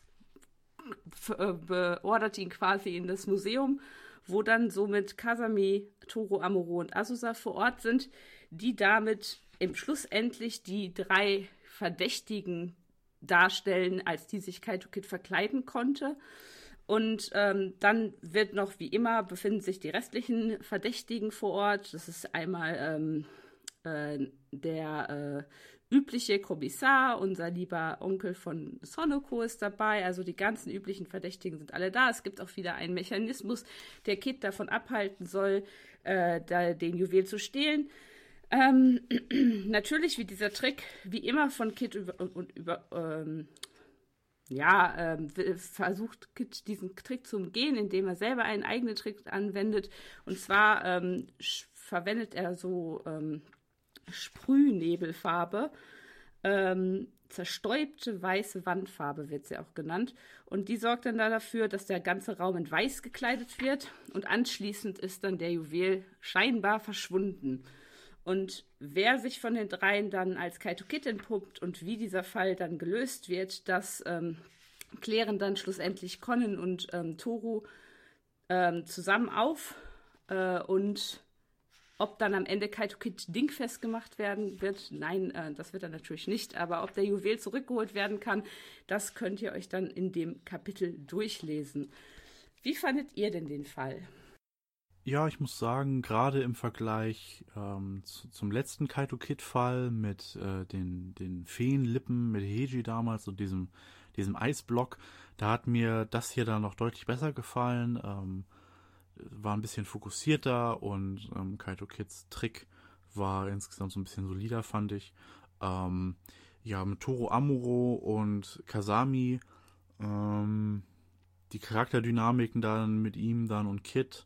f- äh, beordert ihn quasi in das Museum, wo dann somit Kasami, Toru Amuro und Azusa vor Ort sind, die damit im schlussendlich die drei Verdächtigen darstellen, als die sich Kaito Kid verkleiden konnte. Und ähm, dann wird noch, wie immer, befinden sich die restlichen Verdächtigen vor Ort. Das ist einmal ähm, äh, der übliche Kommissar, unser lieber Onkel von Sonoko ist dabei, also die ganzen üblichen Verdächtigen sind alle da. Es gibt auch wieder einen Mechanismus, der Kid davon abhalten soll, äh, da, den Juwel zu stehlen. Ähm, natürlich wie dieser Trick, wie immer von Kid über, und über, ähm, ja, ähm, versucht Kid diesen Trick zu umgehen, indem er selber einen eigenen Trick anwendet. Und zwar ähm, verwendet er so ähm, Sprühnebelfarbe, ähm, zerstäubte weiße Wandfarbe wird sie auch genannt. Und die sorgt dann dafür, dass der ganze Raum in weiß gekleidet wird und anschließend ist dann der Juwel scheinbar verschwunden. Und wer sich von den dreien dann als Kaito Kid entpuppt und wie dieser Fall dann gelöst wird, das ähm, klären dann schlussendlich Conan und ähm, Toru ähm, zusammen auf äh, und ob dann am Ende Kaito Kid dingfest gemacht werden wird, nein, äh, das wird er natürlich nicht. Aber ob der Juwel zurückgeholt werden kann, das könnt ihr euch dann in dem Kapitel durchlesen. Wie fandet ihr denn den Fall? Ja, ich muss sagen, gerade im Vergleich ähm, zu, zum letzten Kaito Kid-Fall mit äh, den, den Feenlippen, mit Heiji damals und diesem, diesem Eisblock, da hat mir das hier dann noch deutlich besser gefallen. Ähm, war ein bisschen fokussierter und ähm, Kaito Kids Trick war insgesamt so ein bisschen solider, fand ich. Ähm, ja, mit Toru Amuro und Kasami, ähm, die Charakterdynamiken dann mit ihm dann und Kid,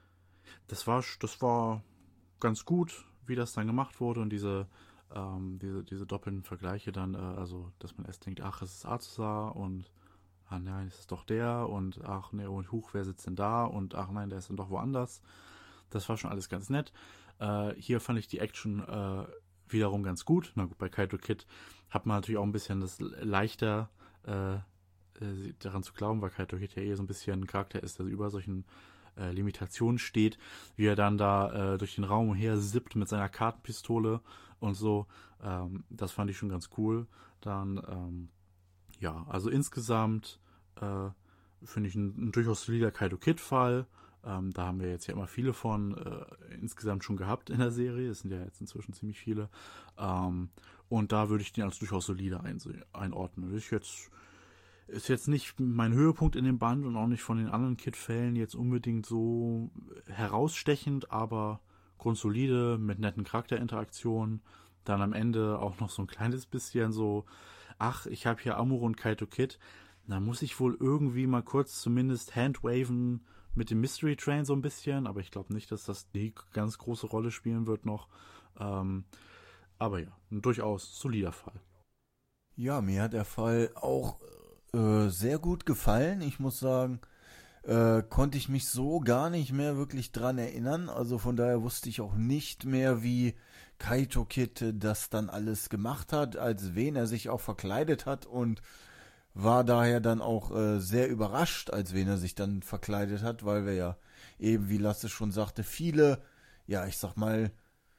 das war, das war ganz gut, wie das dann gemacht wurde und diese, ähm, diese, diese doppelten Vergleiche dann, äh, also, dass man erst denkt, ach, es ist Azusa und ah nein, es ist doch der und ach ne, und huch, wer sitzt denn da und ach nein, der ist dann doch woanders. Das war schon alles ganz nett. Äh, hier fand ich die Action äh, wiederum ganz gut. Na gut, bei Kaito Kid hat man natürlich auch ein bisschen das leichter äh, äh, daran zu glauben, weil Kaito Kid ja eher so ein bisschen ein Charakter ist, der über solchen äh, Limitationen steht, wie er dann da äh, durch den Raum her sippt mit seiner Kartenpistole und so. Ähm, das fand ich schon ganz cool. Dann ähm, Ja, also insgesamt äh, finde ich ein, ein durchaus solider Kaito Kid-Fall. Ähm, da haben wir jetzt ja immer viele von äh, insgesamt schon gehabt in der Serie. Es sind ja jetzt inzwischen ziemlich viele. Ähm, und da würde ich den als durchaus solide ein, einordnen. Ist jetzt, ist jetzt nicht mein Höhepunkt in dem Band und auch nicht von den anderen Kid-Fällen jetzt unbedingt so herausstechend, aber grundsolide mit netten Charakterinteraktionen. Dann am Ende auch noch so ein kleines bisschen so, ach, ich habe hier Amuro und Kaito Kid, da muss ich wohl irgendwie mal kurz zumindest handwaven mit dem Mystery Train so ein bisschen, aber ich glaube nicht, dass das die ganz große Rolle spielen wird noch. Ähm, aber ja, ein durchaus solider Fall. Ja, mir hat der Fall auch äh, sehr gut gefallen. Ich muss sagen, äh, konnte ich mich so gar nicht mehr wirklich dran erinnern. Also von daher wusste ich auch nicht mehr, wie Kaito Kid das dann alles gemacht hat, als wen er sich auch verkleidet hat und war daher dann auch äh, sehr überrascht, als wen er sich dann verkleidet hat, weil wir ja eben, wie Lasse schon sagte, viele, ja, ich sag mal,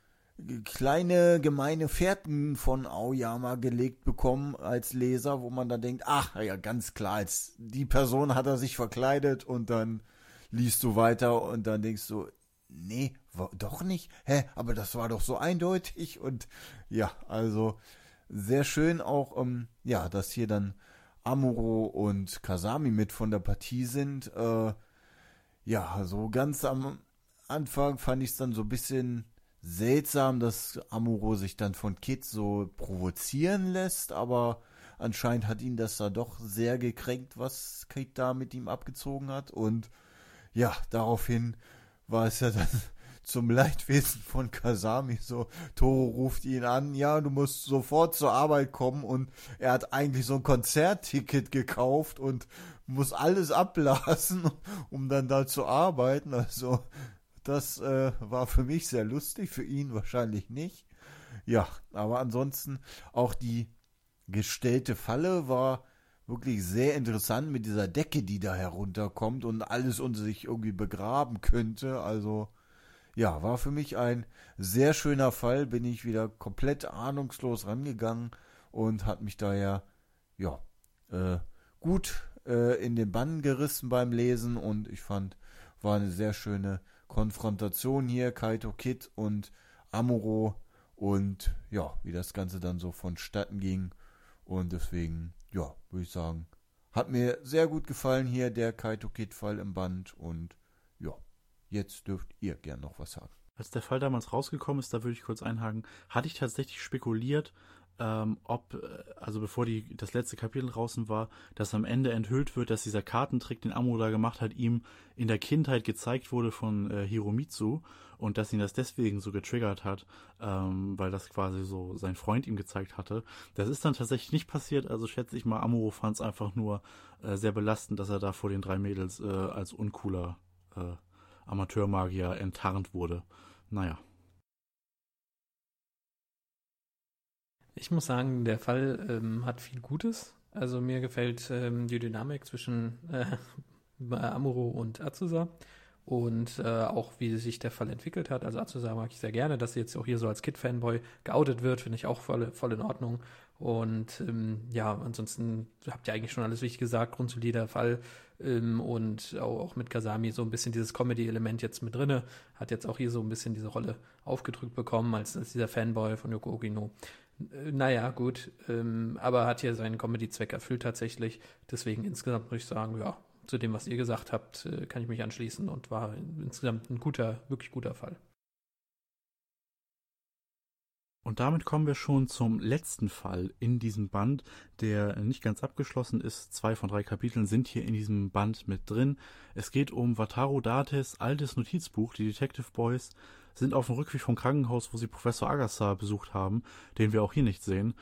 kleine gemeine Fährten von Aoyama gelegt bekommen als Leser, wo man dann denkt, ach ja, ganz klar, als die Person hat er sich verkleidet und dann liest du weiter und dann denkst du, nee, war, doch nicht, hä, aber das war doch so eindeutig und ja, also sehr schön auch, ähm, ja, dass hier dann Amuro und Kasami mit von der Partie sind, äh, ja, so ganz am Anfang fand ich es dann so ein bisschen seltsam, dass Amuro sich dann von Kid so provozieren lässt, aber anscheinend hat ihn das da doch sehr gekränkt, was Kid da mit ihm abgezogen hat und ja, daraufhin war es ja dann zum Leidwesen von Kasami so, Toru ruft ihn an, ja, du musst sofort zur Arbeit kommen und er hat eigentlich so ein Konzertticket gekauft und muss alles abblasen, um dann da zu arbeiten, also das äh, war für mich sehr lustig, für ihn wahrscheinlich nicht. Ja, aber ansonsten auch die gestellte Falle war wirklich sehr interessant mit dieser Decke, die da herunterkommt und alles unter sich irgendwie begraben könnte. Also ja, war für mich ein sehr schöner Fall, bin ich wieder komplett ahnungslos rangegangen und hat mich daher ja äh, gut äh, in den Bann gerissen beim Lesen und ich fand, war eine sehr schöne Konfrontation hier, Kaito Kid und Amuro und ja, wie das Ganze dann so vonstatten ging. Und deswegen, ja, würde ich sagen, hat mir sehr gut gefallen hier der Kaito Kid-Fall im Band. Und ja, jetzt dürft ihr gern noch was sagen. Als der Fall damals rausgekommen ist, da würde ich kurz einhaken, hatte ich tatsächlich spekuliert, ähm, ob, also bevor die, das letzte Kapitel draußen war, dass am Ende enthüllt wird, dass dieser Kartentrick, den Amuro da gemacht hat, ihm in der Kindheit gezeigt wurde von äh, Hiromitsu und dass ihn das deswegen so getriggert hat, ähm, weil das quasi so sein Freund ihm gezeigt hatte. Das ist dann tatsächlich nicht passiert, also schätze ich mal, Amuro fand es einfach nur äh, sehr belastend, dass er da vor den drei Mädels äh, als uncooler äh, Amateurmagier enttarnt wurde. Naja. Ich muss sagen, der Fall ähm, hat viel Gutes. Also mir gefällt ähm, die Dynamik zwischen äh, Amuro und Azusa und äh, auch wie sich der Fall entwickelt hat. Also Azusa mag ich sehr gerne, dass sie jetzt auch hier so als Kid-Fanboy geoutet wird, finde ich auch voll, voll in Ordnung. Und ähm, ja, ansonsten habt ihr eigentlich schon alles wichtig gesagt, grundsolider Fall ähm, und auch, auch mit Kasami so ein bisschen dieses Comedy-Element jetzt mit drinne, hat jetzt auch hier so ein bisschen diese Rolle aufgedrückt bekommen als, als dieser Fanboy von Yoko Ogino. Naja, gut, ähm, aber hat hier seinen Comedy-Zweck erfüllt tatsächlich. Deswegen insgesamt muss ich sagen, ja, zu dem, was ihr gesagt habt, äh, kann ich mich anschließen und war insgesamt ein guter, wirklich guter Fall. Und damit kommen wir schon zum letzten Fall in diesem Band, der nicht ganz abgeschlossen ist. Zwei von drei Kapiteln sind hier in diesem Band mit drin. Es geht um Wataru Dates altes Notizbuch. Die Detective Boys sind auf dem Rückweg vom Krankenhaus, wo sie Professor Agasa besucht haben, den wir auch hier nicht sehen.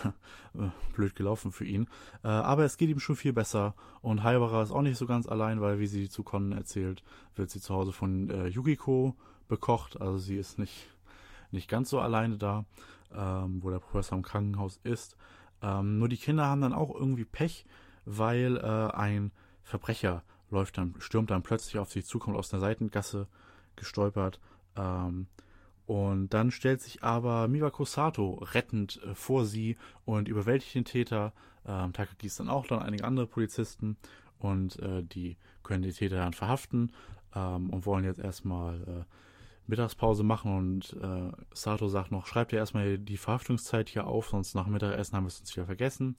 Blöd gelaufen für ihn. Aber es geht ihm schon viel besser. Und Haibara ist auch nicht so ganz allein, weil, wie sie zu Konnen erzählt, wird sie zu Hause von äh, Yukiko bekocht. Also sie ist nicht... nicht ganz so alleine da, ähm, wo der Professor im Krankenhaus ist. Ähm, nur die Kinder haben dann auch irgendwie Pech, weil äh, ein Verbrecher läuft dann, stürmt dann plötzlich auf sie zu, kommt aus der Seitengasse gestolpert. Ähm, und dann stellt sich aber Miwako Sato rettend äh, vor sie und überwältigt den Täter. Ähm, Takagi ist dann auch, dann einige andere Polizisten und äh, die können die Täter dann verhaften ähm, und wollen jetzt erstmal äh, Mittagspause machen und äh, Sato sagt noch, schreibt ja erstmal die Verhaftungszeit hier auf, sonst nach dem Mittagessen haben wir es uns wieder vergessen.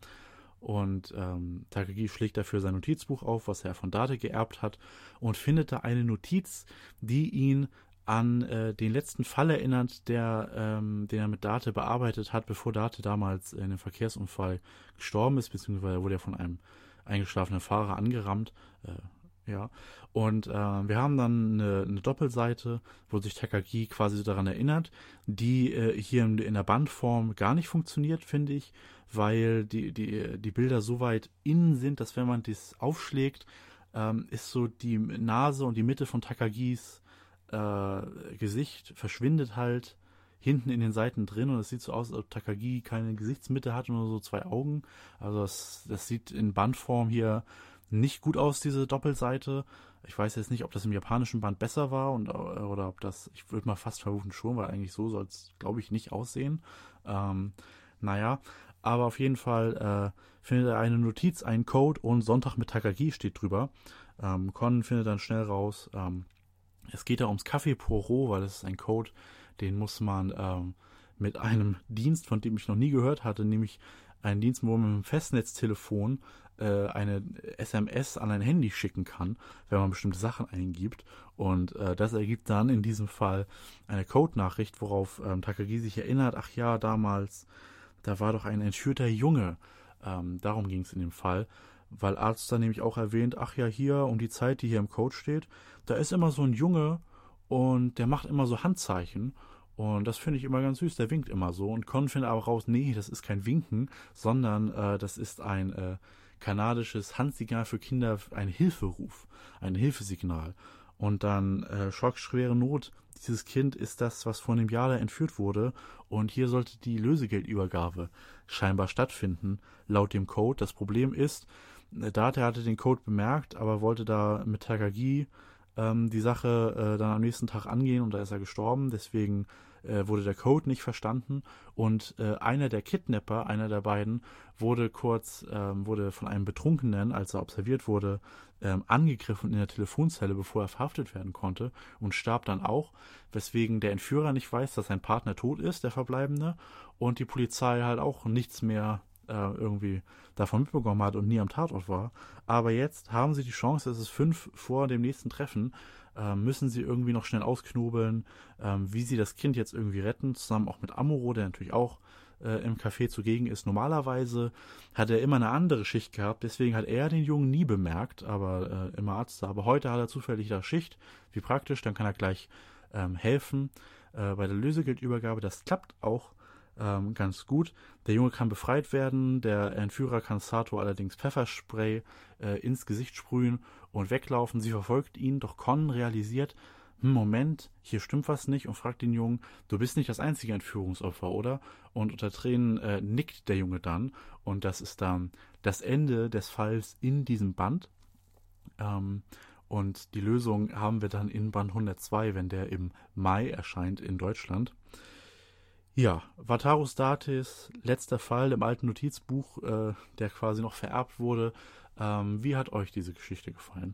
Und ähm, Takagi schlägt dafür sein Notizbuch auf, was er von Date geerbt hat und findet da eine Notiz, die ihn an äh, den letzten Fall erinnert, der, ähm, den er mit Date bearbeitet hat, bevor Date damals in einem Verkehrsunfall gestorben ist, beziehungsweise wurde er von einem eingeschlafenen Fahrer angerammt. Äh, Ja, und äh, wir haben dann eine, eine Doppelseite, wo sich Takagi quasi daran erinnert, die äh, hier in, in der Bandform gar nicht funktioniert, finde ich, weil die, die, die Bilder so weit innen sind, dass wenn man das aufschlägt, ähm, ist so die Nase und die Mitte von Takagis äh, Gesicht verschwindet halt hinten in den Seiten drin und es sieht so aus, als ob Takagi keine Gesichtsmitte hat und nur so zwei Augen. Also das, das sieht in Bandform hier nicht gut aus, diese Doppelseite. Ich weiß jetzt nicht, ob das im japanischen Band besser war und oder ob das, ich würde mal fast vermuten schon, weil eigentlich so soll es, glaube ich, nicht aussehen. Ähm, naja, aber auf jeden Fall äh, findet er eine Notiz, einen Code und Sonntag mit Takagi steht drüber. Ähm, Kon findet dann schnell raus, ähm, es geht da ums Café Poro, weil das ist ein Code, den muss man ähm, mit einem Dienst, von dem ich noch nie gehört hatte, nämlich einen Dienst, wo man mit dem Festnetztelefon eine S M S an ein Handy schicken kann, wenn man bestimmte Sachen eingibt. Und äh, das ergibt dann in diesem Fall eine Code-Nachricht, worauf ähm, Takagi sich erinnert, ach ja, damals, da war doch ein entführter Junge. Ähm, darum ging es in dem Fall, weil Arzt dann nämlich auch erwähnt, ach ja, hier um die Zeit, die hier im Code steht, da ist immer so ein Junge und der macht immer so Handzeichen. Und das finde ich immer ganz süß, der winkt immer so. Und Kon findet aber raus, nee, das ist kein Winken, sondern äh, das ist ein äh, kanadisches Handsignal für Kinder, ein Hilferuf, ein Hilfesignal. Und dann äh, schockschwere Not, dieses Kind ist das, was vor einem Jahr da entführt wurde und hier sollte die Lösegeldübergabe scheinbar stattfinden, laut dem Code. Das Problem ist, Date hatte den Code bemerkt, aber wollte da mit Takagi ähm, die Sache äh, dann am nächsten Tag angehen und da ist er gestorben, deswegen äh, wurde der Code nicht verstanden und äh, einer der Kidnapper, einer der beiden, wurde kurz, ähm, wurde von einem Betrunkenen, als er observiert wurde, ähm, angegriffen in der Telefonzelle, bevor er verhaftet werden konnte und starb dann auch, weswegen der Entführer nicht weiß, dass sein Partner tot ist, der Verbleibende, und die Polizei halt auch nichts mehr äh, irgendwie davon mitbekommen hat und nie am Tatort war. Aber jetzt haben sie die Chance, es ist fünf vor dem nächsten Treffen, äh, müssen sie irgendwie noch schnell ausknobeln, äh, wie sie das Kind jetzt irgendwie retten, zusammen auch mit Amuro, der natürlich auch äh, im Café zugegen ist. Normalerweise hat er immer eine andere Schicht gehabt, deswegen hat er den Jungen nie bemerkt, aber äh, immer Arzt da. Aber heute hat er zufällig da Schicht, wie praktisch, dann kann er gleich ähm, helfen äh, bei der Lösegeldübergabe. Das klappt auch ähm, ganz gut. Der Junge kann befreit werden, der Entführer kann Sato allerdings Pfefferspray äh, ins Gesicht sprühen und weglaufen. Sie verfolgt ihn, doch Con realisiert, hm, Moment, hier stimmt was nicht und fragt den Jungen, du bist nicht das einzige Entführungsopfer, oder? Und unter Tränen äh, nickt der Junge dann und das ist dann das Ende des Falls in diesem Band. Ähm, und die Lösung haben wir dann in Band hundertzwei, wenn der im Mai erscheint in Deutschland. Ja, Wataru Dates letzter Fall im alten Notizbuch, äh, der quasi noch vererbt wurde. Ähm, wie hat euch diese Geschichte gefallen?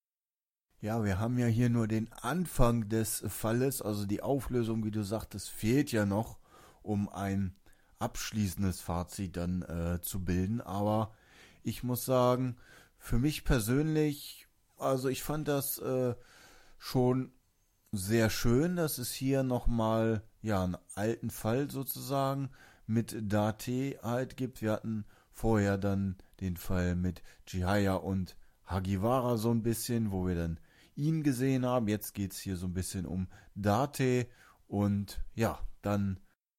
Ja, wir haben ja hier nur den Anfang des Falles, also die Auflösung, wie du sagtest, fehlt ja noch, um ein abschließendes Fazit dann äh, zu bilden. Aber ich muss sagen, für mich persönlich, also ich fand das äh, schon sehr schön, dass es hier nochmal ja, einen alten Fall sozusagen mit Date halt gibt. Wir hatten vorher dann den Fall mit Chihaya und Hagiwara so ein bisschen, wo wir dann ihn gesehen haben. Jetzt geht es hier so ein bisschen um Date und ja, dann,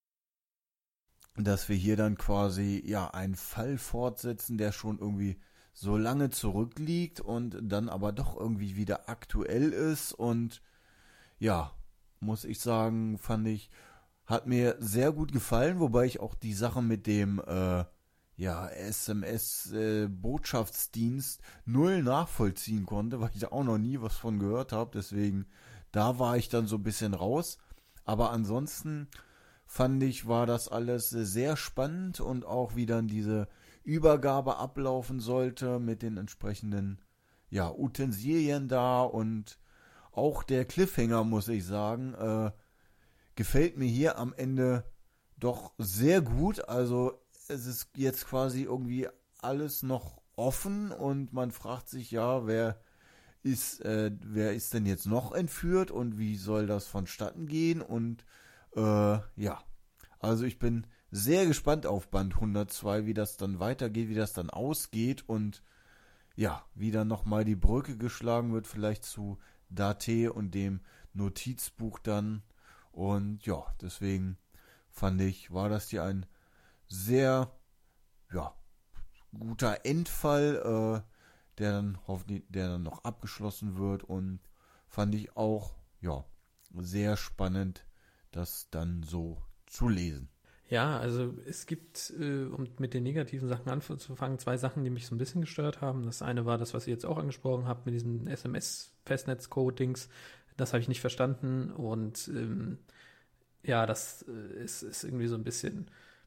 dass wir hier dann quasi ja einen Fall fortsetzen, der schon irgendwie so lange zurückliegt und dann aber doch irgendwie wieder aktuell ist und ja, muss ich sagen, fand ich, hat mir sehr gut gefallen, wobei ich auch die Sache mit dem äh, ja, S M S-Botschaftsdienst äh, null nachvollziehen konnte, weil ich da auch noch nie was von gehört habe, deswegen da war ich dann so ein bisschen raus, aber ansonsten fand ich, war das alles sehr spannend und auch wie dann diese Übergabe ablaufen sollte mit den entsprechenden ja, Utensilien da und auch der Cliffhanger, muss ich sagen, äh, gefällt mir hier am Ende doch sehr gut. Also es ist jetzt quasi irgendwie alles noch offen und man fragt sich ja, wer ist, äh, wer ist denn jetzt noch entführt und wie soll das vonstatten gehen? Und äh, ja, also ich bin sehr gespannt auf Band hundertzwei, wie das dann weitergeht, wie das dann ausgeht und ja, wie dann nochmal die Brücke geschlagen wird, vielleicht zu Date und dem Notizbuch dann. Und ja, deswegen fand ich, war das hier ein sehr, ja, guter Endfall, äh, der dann hoffentlich, der dann noch abgeschlossen wird und fand ich auch, ja, sehr spannend, das dann so zu lesen. Ja, also es gibt, äh, um mit den negativen Sachen anzufangen, zwei Sachen, die mich so ein bisschen gestört haben. Das eine war das, was ihr jetzt auch angesprochen habt, mit diesem S M S-Festnetzcode-Dings. Das habe ich nicht verstanden und ähm, ja, das äh, ist, ist irgendwie so ein bisschen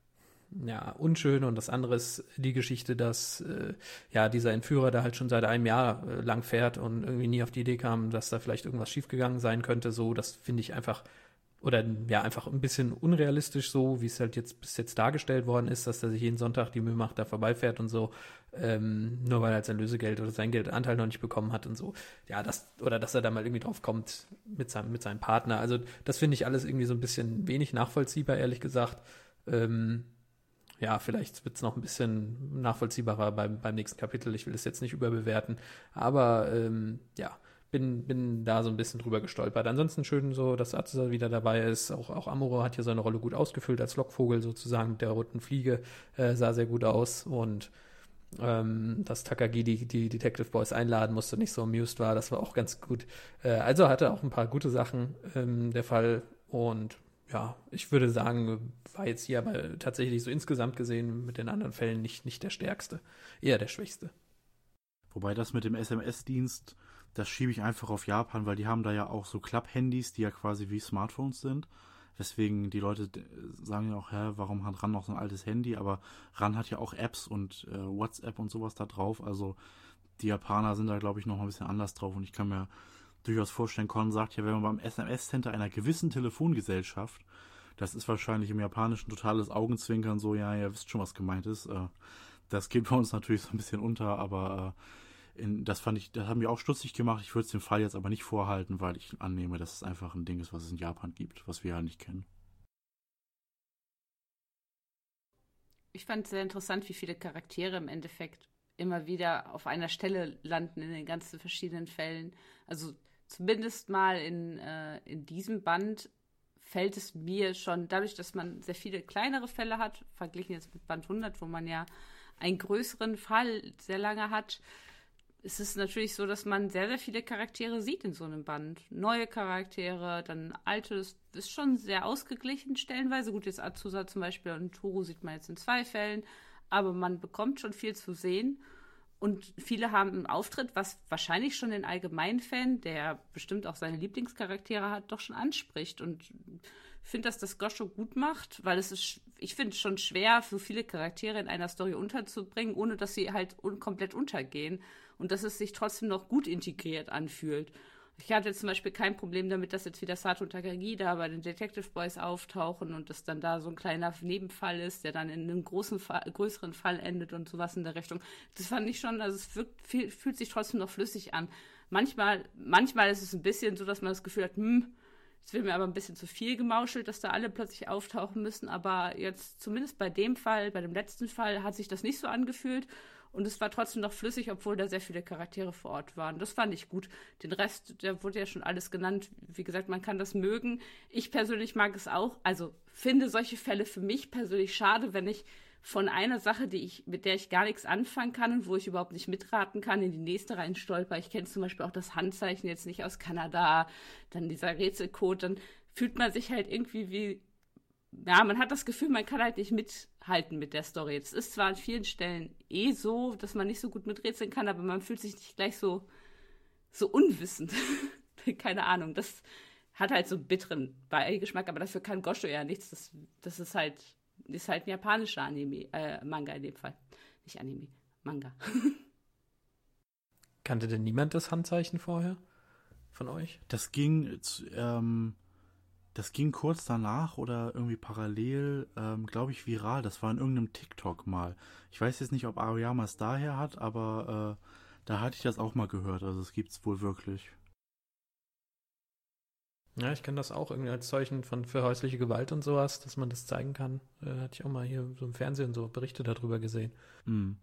ja, unschön. Und das andere ist die Geschichte, dass äh, ja dieser Entführer da halt schon seit einem Jahr äh, lang fährt und irgendwie nie auf die Idee kam, dass da vielleicht irgendwas schiefgegangen sein könnte. So, das finde ich einfach oder ja, einfach ein bisschen unrealistisch so, wie es halt jetzt bis jetzt dargestellt worden ist, dass er sich jeden Sonntag die Mühe macht, da vorbeifährt und so, ähm, nur weil er sein Lösegeld oder sein Geldanteil noch nicht bekommen hat und so. Ja, das, oder dass er da mal irgendwie drauf kommt mit seinem, mit seinem Partner. Also das finde ich alles irgendwie so ein bisschen wenig nachvollziehbar, ehrlich gesagt. Ähm, ja, vielleicht wird es noch ein bisschen nachvollziehbarer beim, beim nächsten Kapitel. Ich will es jetzt nicht überbewerten, aber ähm, ja, Bin, bin da so ein bisschen drüber gestolpert. Ansonsten schön so, dass Azusa wieder dabei ist. Auch, auch Amuro hat hier seine Rolle gut ausgefüllt als Lockvogel sozusagen mit der roten Fliege. Äh, sah sehr gut aus. Und ähm, dass Takagi die, die Detective Boys einladen musste, nicht so amused war, das war auch ganz gut. Äh, also hatte auch ein paar gute Sachen ähm, der Fall. Und ja, ich würde sagen, war jetzt hier aber tatsächlich so insgesamt gesehen mit den anderen Fällen nicht, nicht der stärkste. Eher der schwächste. Wobei das mit dem S M S-Dienst, das schiebe ich einfach auf Japan, weil die haben da ja auch so Klapp-Handys, die ja quasi wie Smartphones sind. weswegen die Leute d- sagen ja auch, hä, warum hat RAN noch so ein altes Handy? Aber RAN hat ja auch Apps und äh, WhatsApp und sowas da drauf. Also die Japaner sind da, glaube ich, noch mal ein bisschen anders drauf. Und ich kann mir durchaus vorstellen, Con sagt ja, wenn man beim S M S-Center einer gewissen Telefongesellschaft, das ist wahrscheinlich im Japanischen totales Augenzwinkern, so, ja, ihr wisst schon, was gemeint ist. Äh, das geht bei uns natürlich so ein bisschen unter, aber äh, in, das fand ich, das haben wir auch stutzig gemacht. Ich würde es dem Fall jetzt aber nicht vorhalten, weil ich annehme, dass es einfach ein Ding ist, was es in Japan gibt, was wir ja nicht kennen. Ich fand es sehr interessant, wie viele Charaktere im Endeffekt immer wieder auf einer Stelle landen in den ganzen verschiedenen Fällen. Also zumindest mal in, äh, in diesem Band fällt es mir schon, dadurch, dass man sehr viele kleinere Fälle hat, verglichen jetzt mit Band hundert, wo man ja einen größeren Fall sehr lange hat, ist es natürlich so, dass man sehr, sehr viele Charaktere sieht in so einem Band. Neue Charaktere, dann alte, das ist schon sehr ausgeglichen stellenweise. Gut, jetzt Azusa zum Beispiel und Toru sieht man jetzt in zwei Fällen, aber man bekommt schon viel zu sehen. Und viele haben einen Auftritt, was wahrscheinlich schon den Allgemeinfan, der bestimmt auch seine Lieblingscharaktere hat, doch schon anspricht. Und ich finde, dass das Gosho gut macht, weil es ist, ich finde es schon schwer, so viele Charaktere in einer Story unterzubringen, ohne dass sie halt un- komplett untergehen. Und dass es sich trotzdem noch gut integriert anfühlt. Ich hatte zum Beispiel kein Problem damit, dass jetzt wieder Sato Takagi da bei den Detective Boys auftauchen und dass dann da so ein kleiner Nebenfall ist, der dann in einem großen Fall, größeren Fall endet und sowas in der Richtung. Das fand ich schon, also es wirkt, fühlt, fühlt sich trotzdem noch flüssig an. Manchmal, manchmal ist es ein bisschen so, dass man das Gefühl hat, hm, es wird mir aber ein bisschen zu viel gemauschelt, dass da alle plötzlich auftauchen müssen. Aber jetzt zumindest bei dem Fall, bei dem letzten Fall, hat sich das nicht so angefühlt. Und es war trotzdem noch flüssig, obwohl da sehr viele Charaktere vor Ort waren. Das fand ich gut. Den Rest, der wurde ja schon alles genannt. Wie gesagt, man kann das mögen. Ich persönlich mag es auch. Also finde solche Fälle für mich persönlich schade, wenn ich von einer Sache, die ich, mit der ich gar nichts anfangen kann und wo ich überhaupt nicht mitraten kann, in die nächste rein stolper. Ich kenne zum Beispiel auch das Handzeichen jetzt nicht aus Kanada, dann dieser Rätselcode, dann fühlt man sich halt irgendwie wie, ja, man hat das Gefühl, man kann halt nicht mithalten mit der Story. Es ist zwar an vielen Stellen eh so, dass man nicht so gut miträtseln kann, aber man fühlt sich nicht gleich so, so unwissend. Keine Ahnung, das hat halt so einen bitteren Beigeschmack, aber dafür kann Gosho ja nichts. Das, das ist halt ist halt ein japanischer Anime, äh, Manga in dem Fall. Nicht Anime, Manga. Kannte denn niemand das Handzeichen vorher von euch? Das ging, ähm, das ging kurz danach oder irgendwie parallel, ähm, glaube ich, viral. Das war in irgendeinem TikTok mal. Ich weiß jetzt nicht, ob Aoyama es daher hat, aber äh, da hatte ich das auch mal gehört. Also es gibt's wohl wirklich. Ja, ich kenne das auch irgendwie als Zeichen von für häusliche Gewalt und sowas, dass man das zeigen kann. Äh, hatte ich auch mal hier so im Fernsehen so Berichte darüber gesehen. Hm.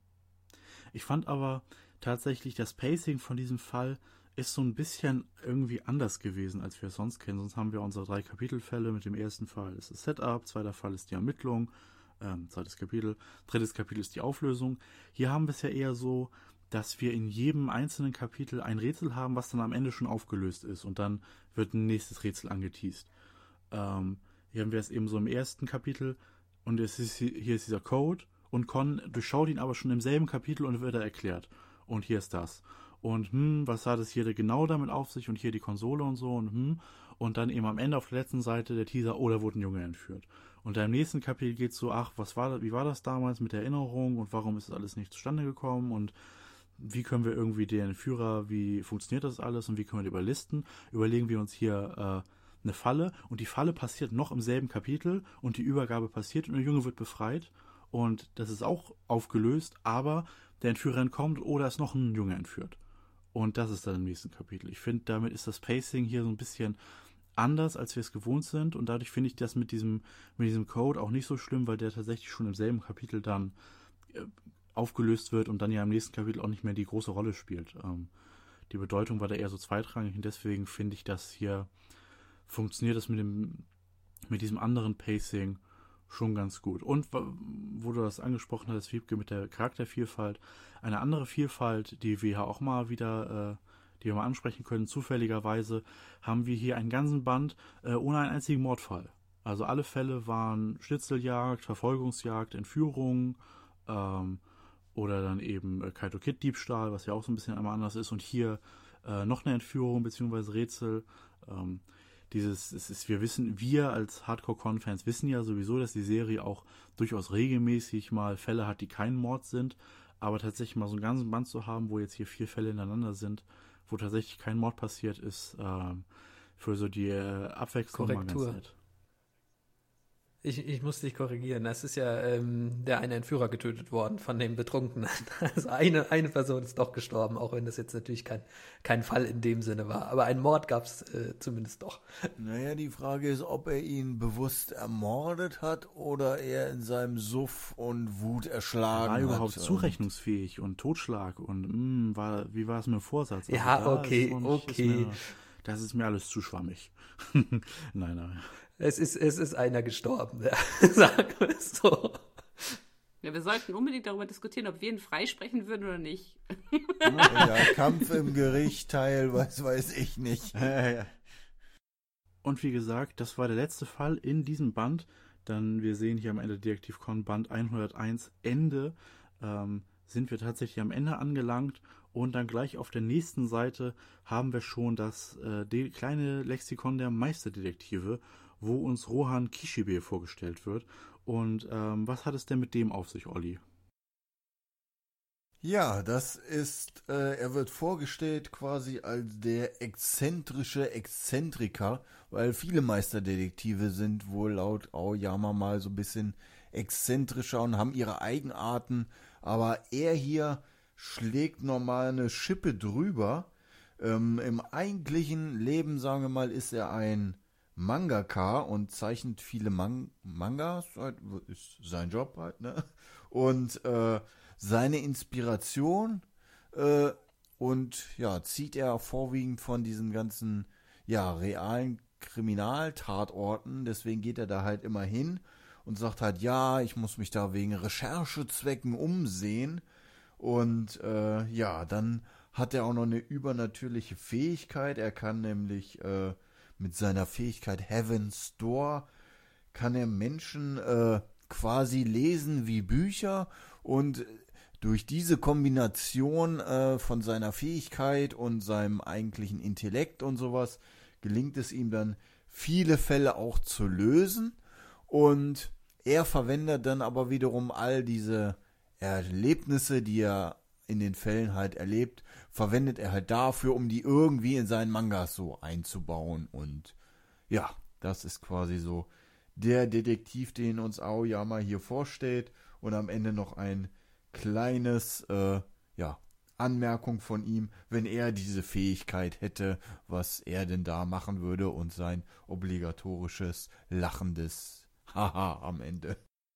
Ich fand aber tatsächlich, das Pacing von diesem Fall ist so ein bisschen irgendwie anders gewesen, als wir es sonst kennen. Sonst haben wir unsere drei Kapitelfälle. Mit dem ersten Fall ist das Setup, zweiter Fall ist die Ermittlung, ähm, zweites Kapitel, drittes Kapitel ist die Auflösung. Hier haben wir es ja eher so, dass wir in jedem einzelnen Kapitel ein Rätsel haben, was dann am Ende schon aufgelöst ist und dann wird ein nächstes Rätsel angeteast. Ähm, hier haben wir es eben so im ersten Kapitel und es ist, hier ist dieser Code und Con durchschaut ihn aber schon im selben Kapitel und wird er erklärt. Und hier ist das. Und hm, was hat es hier genau damit auf sich und hier die Konsole und so und hm. Und dann eben am Ende auf der letzten Seite der Teaser, oh, da wurde ein Junge entführt. Und dann im nächsten Kapitel geht es so, ach, was war das, wie war das damals mit der Erinnerung und warum ist das alles nicht zustande gekommen und wie können wir irgendwie den Führer, wie funktioniert das alles und wie können wir die überlisten? Überlegen wir uns hier äh, eine Falle und die Falle passiert noch im selben Kapitel und die Übergabe passiert und der Junge wird befreit und das ist auch aufgelöst, aber der Entführer entkommt oder ist noch ein Junge entführt. Und das ist dann im nächsten Kapitel. Ich finde, damit ist das Pacing hier so ein bisschen anders, als wir es gewohnt sind und dadurch finde ich das mit diesem, mit diesem Code auch nicht so schlimm, weil der tatsächlich schon im selben Kapitel dann äh, aufgelöst wird und dann ja im nächsten Kapitel auch nicht mehr die große Rolle spielt. Ähm, die Bedeutung war da eher so zweitrangig und deswegen finde ich, dass hier funktioniert das mit dem mit diesem anderen Pacing schon ganz gut. Und wo du das angesprochen hattest, Wiebke, mit der Charaktervielfalt, eine andere Vielfalt, die wir ja auch mal wieder, äh, die wir mal ansprechen können, zufälligerweise haben wir hier einen ganzen Band äh, ohne einen einzigen Mordfall. Also alle Fälle waren Schnitzeljagd, Verfolgungsjagd, Entführung, ähm, oder dann eben äh, Kaito Kid Diebstahl, was ja auch so ein bisschen einmal anders ist. Und hier äh, noch eine Entführung bzw. Rätsel. Ähm, dieses, es ist, wir wissen, wir als Hardcore-Con-Fans wissen ja sowieso, dass die Serie auch durchaus regelmäßig mal Fälle hat, die kein Mord sind, aber tatsächlich mal so einen ganzen Band zu haben, wo jetzt hier vier Fälle ineinander sind, wo tatsächlich kein Mord passiert ist, ähm, für so die äh, Abwechslung Korrektur. mal ganz nett. Ich, ich muss dich korrigieren. Es ist ja ähm, der eine Entführer getötet worden von dem Betrunkenen. Also eine, eine Person ist doch gestorben, auch wenn das jetzt natürlich kein, kein Fall in dem Sinne war. Aber einen Mord gab es äh, zumindest doch. Naja, die Frage ist, ob er ihn bewusst ermordet hat oder er in seinem Suff und Wut erschlagen War hat. überhaupt zurechnungsfähig und Totschlag und mh, war, wie war es mit dem Vorsatz? Also Ja, da okay, ist noch nicht- okay. Ist mir, das ist mir alles zu schwammig. Nein, nein. Es ist, es ist einer gestorben, ja. Sagen wir es so. Ja, wir sollten unbedingt darüber diskutieren, ob wir ihn freisprechen würden oder nicht. Ja, Kampf im Gericht, teilweise weiß ich nicht. Und wie gesagt, das war der letzte Fall in diesem Band. Dann, wir sehen hier am Ende Detektiv Con Band hunderteins Ende. Ähm, sind wir tatsächlich am Ende angelangt. Und dann gleich auf der nächsten Seite haben wir schon das äh, de- kleine Lexikon der Meisterdetektive, wo uns Rohan Kishibe vorgestellt wird. Und ähm, was hat es denn mit dem auf sich, Olli? Ja, das ist, äh, er wird vorgestellt quasi als der exzentrische Exzentriker, weil viele Meisterdetektive sind wohl laut Aoyama mal so ein bisschen exzentrischer und haben ihre Eigenarten, aber er hier schlägt normal eine Schippe drüber. Ähm, im eigentlichen Leben, sagen wir mal, ist er ein Mangaka und zeichnet viele Man- Mangas, halt, ist sein Job halt, ne? Und äh, seine Inspiration äh, und ja, zieht er vorwiegend von diesen ganzen ja, realen Kriminaltatorten, deswegen geht er da halt immer hin und sagt halt, ja, ich muss mich da wegen Recherchezwecken umsehen und äh, ja, dann hat er auch noch eine übernatürliche Fähigkeit, er kann nämlich äh, mit seiner Fähigkeit Heaven's Door kann er Menschen äh, quasi lesen wie Bücher und durch diese Kombination äh, von seiner Fähigkeit und seinem eigentlichen Intellekt und sowas gelingt es ihm dann, viele Fälle auch zu lösen und er verwendet dann aber wiederum all diese Erlebnisse, die er in den Fällen halt erlebt, verwendet er halt dafür, um die irgendwie in seinen Mangas so einzubauen und ja, das ist quasi so der Detektiv, den uns Aoyama hier vorstellt und am Ende noch ein kleines, äh, ja, Anmerkung von ihm, wenn er diese Fähigkeit hätte, was er denn da machen würde und sein obligatorisches lachendes Haha am Ende.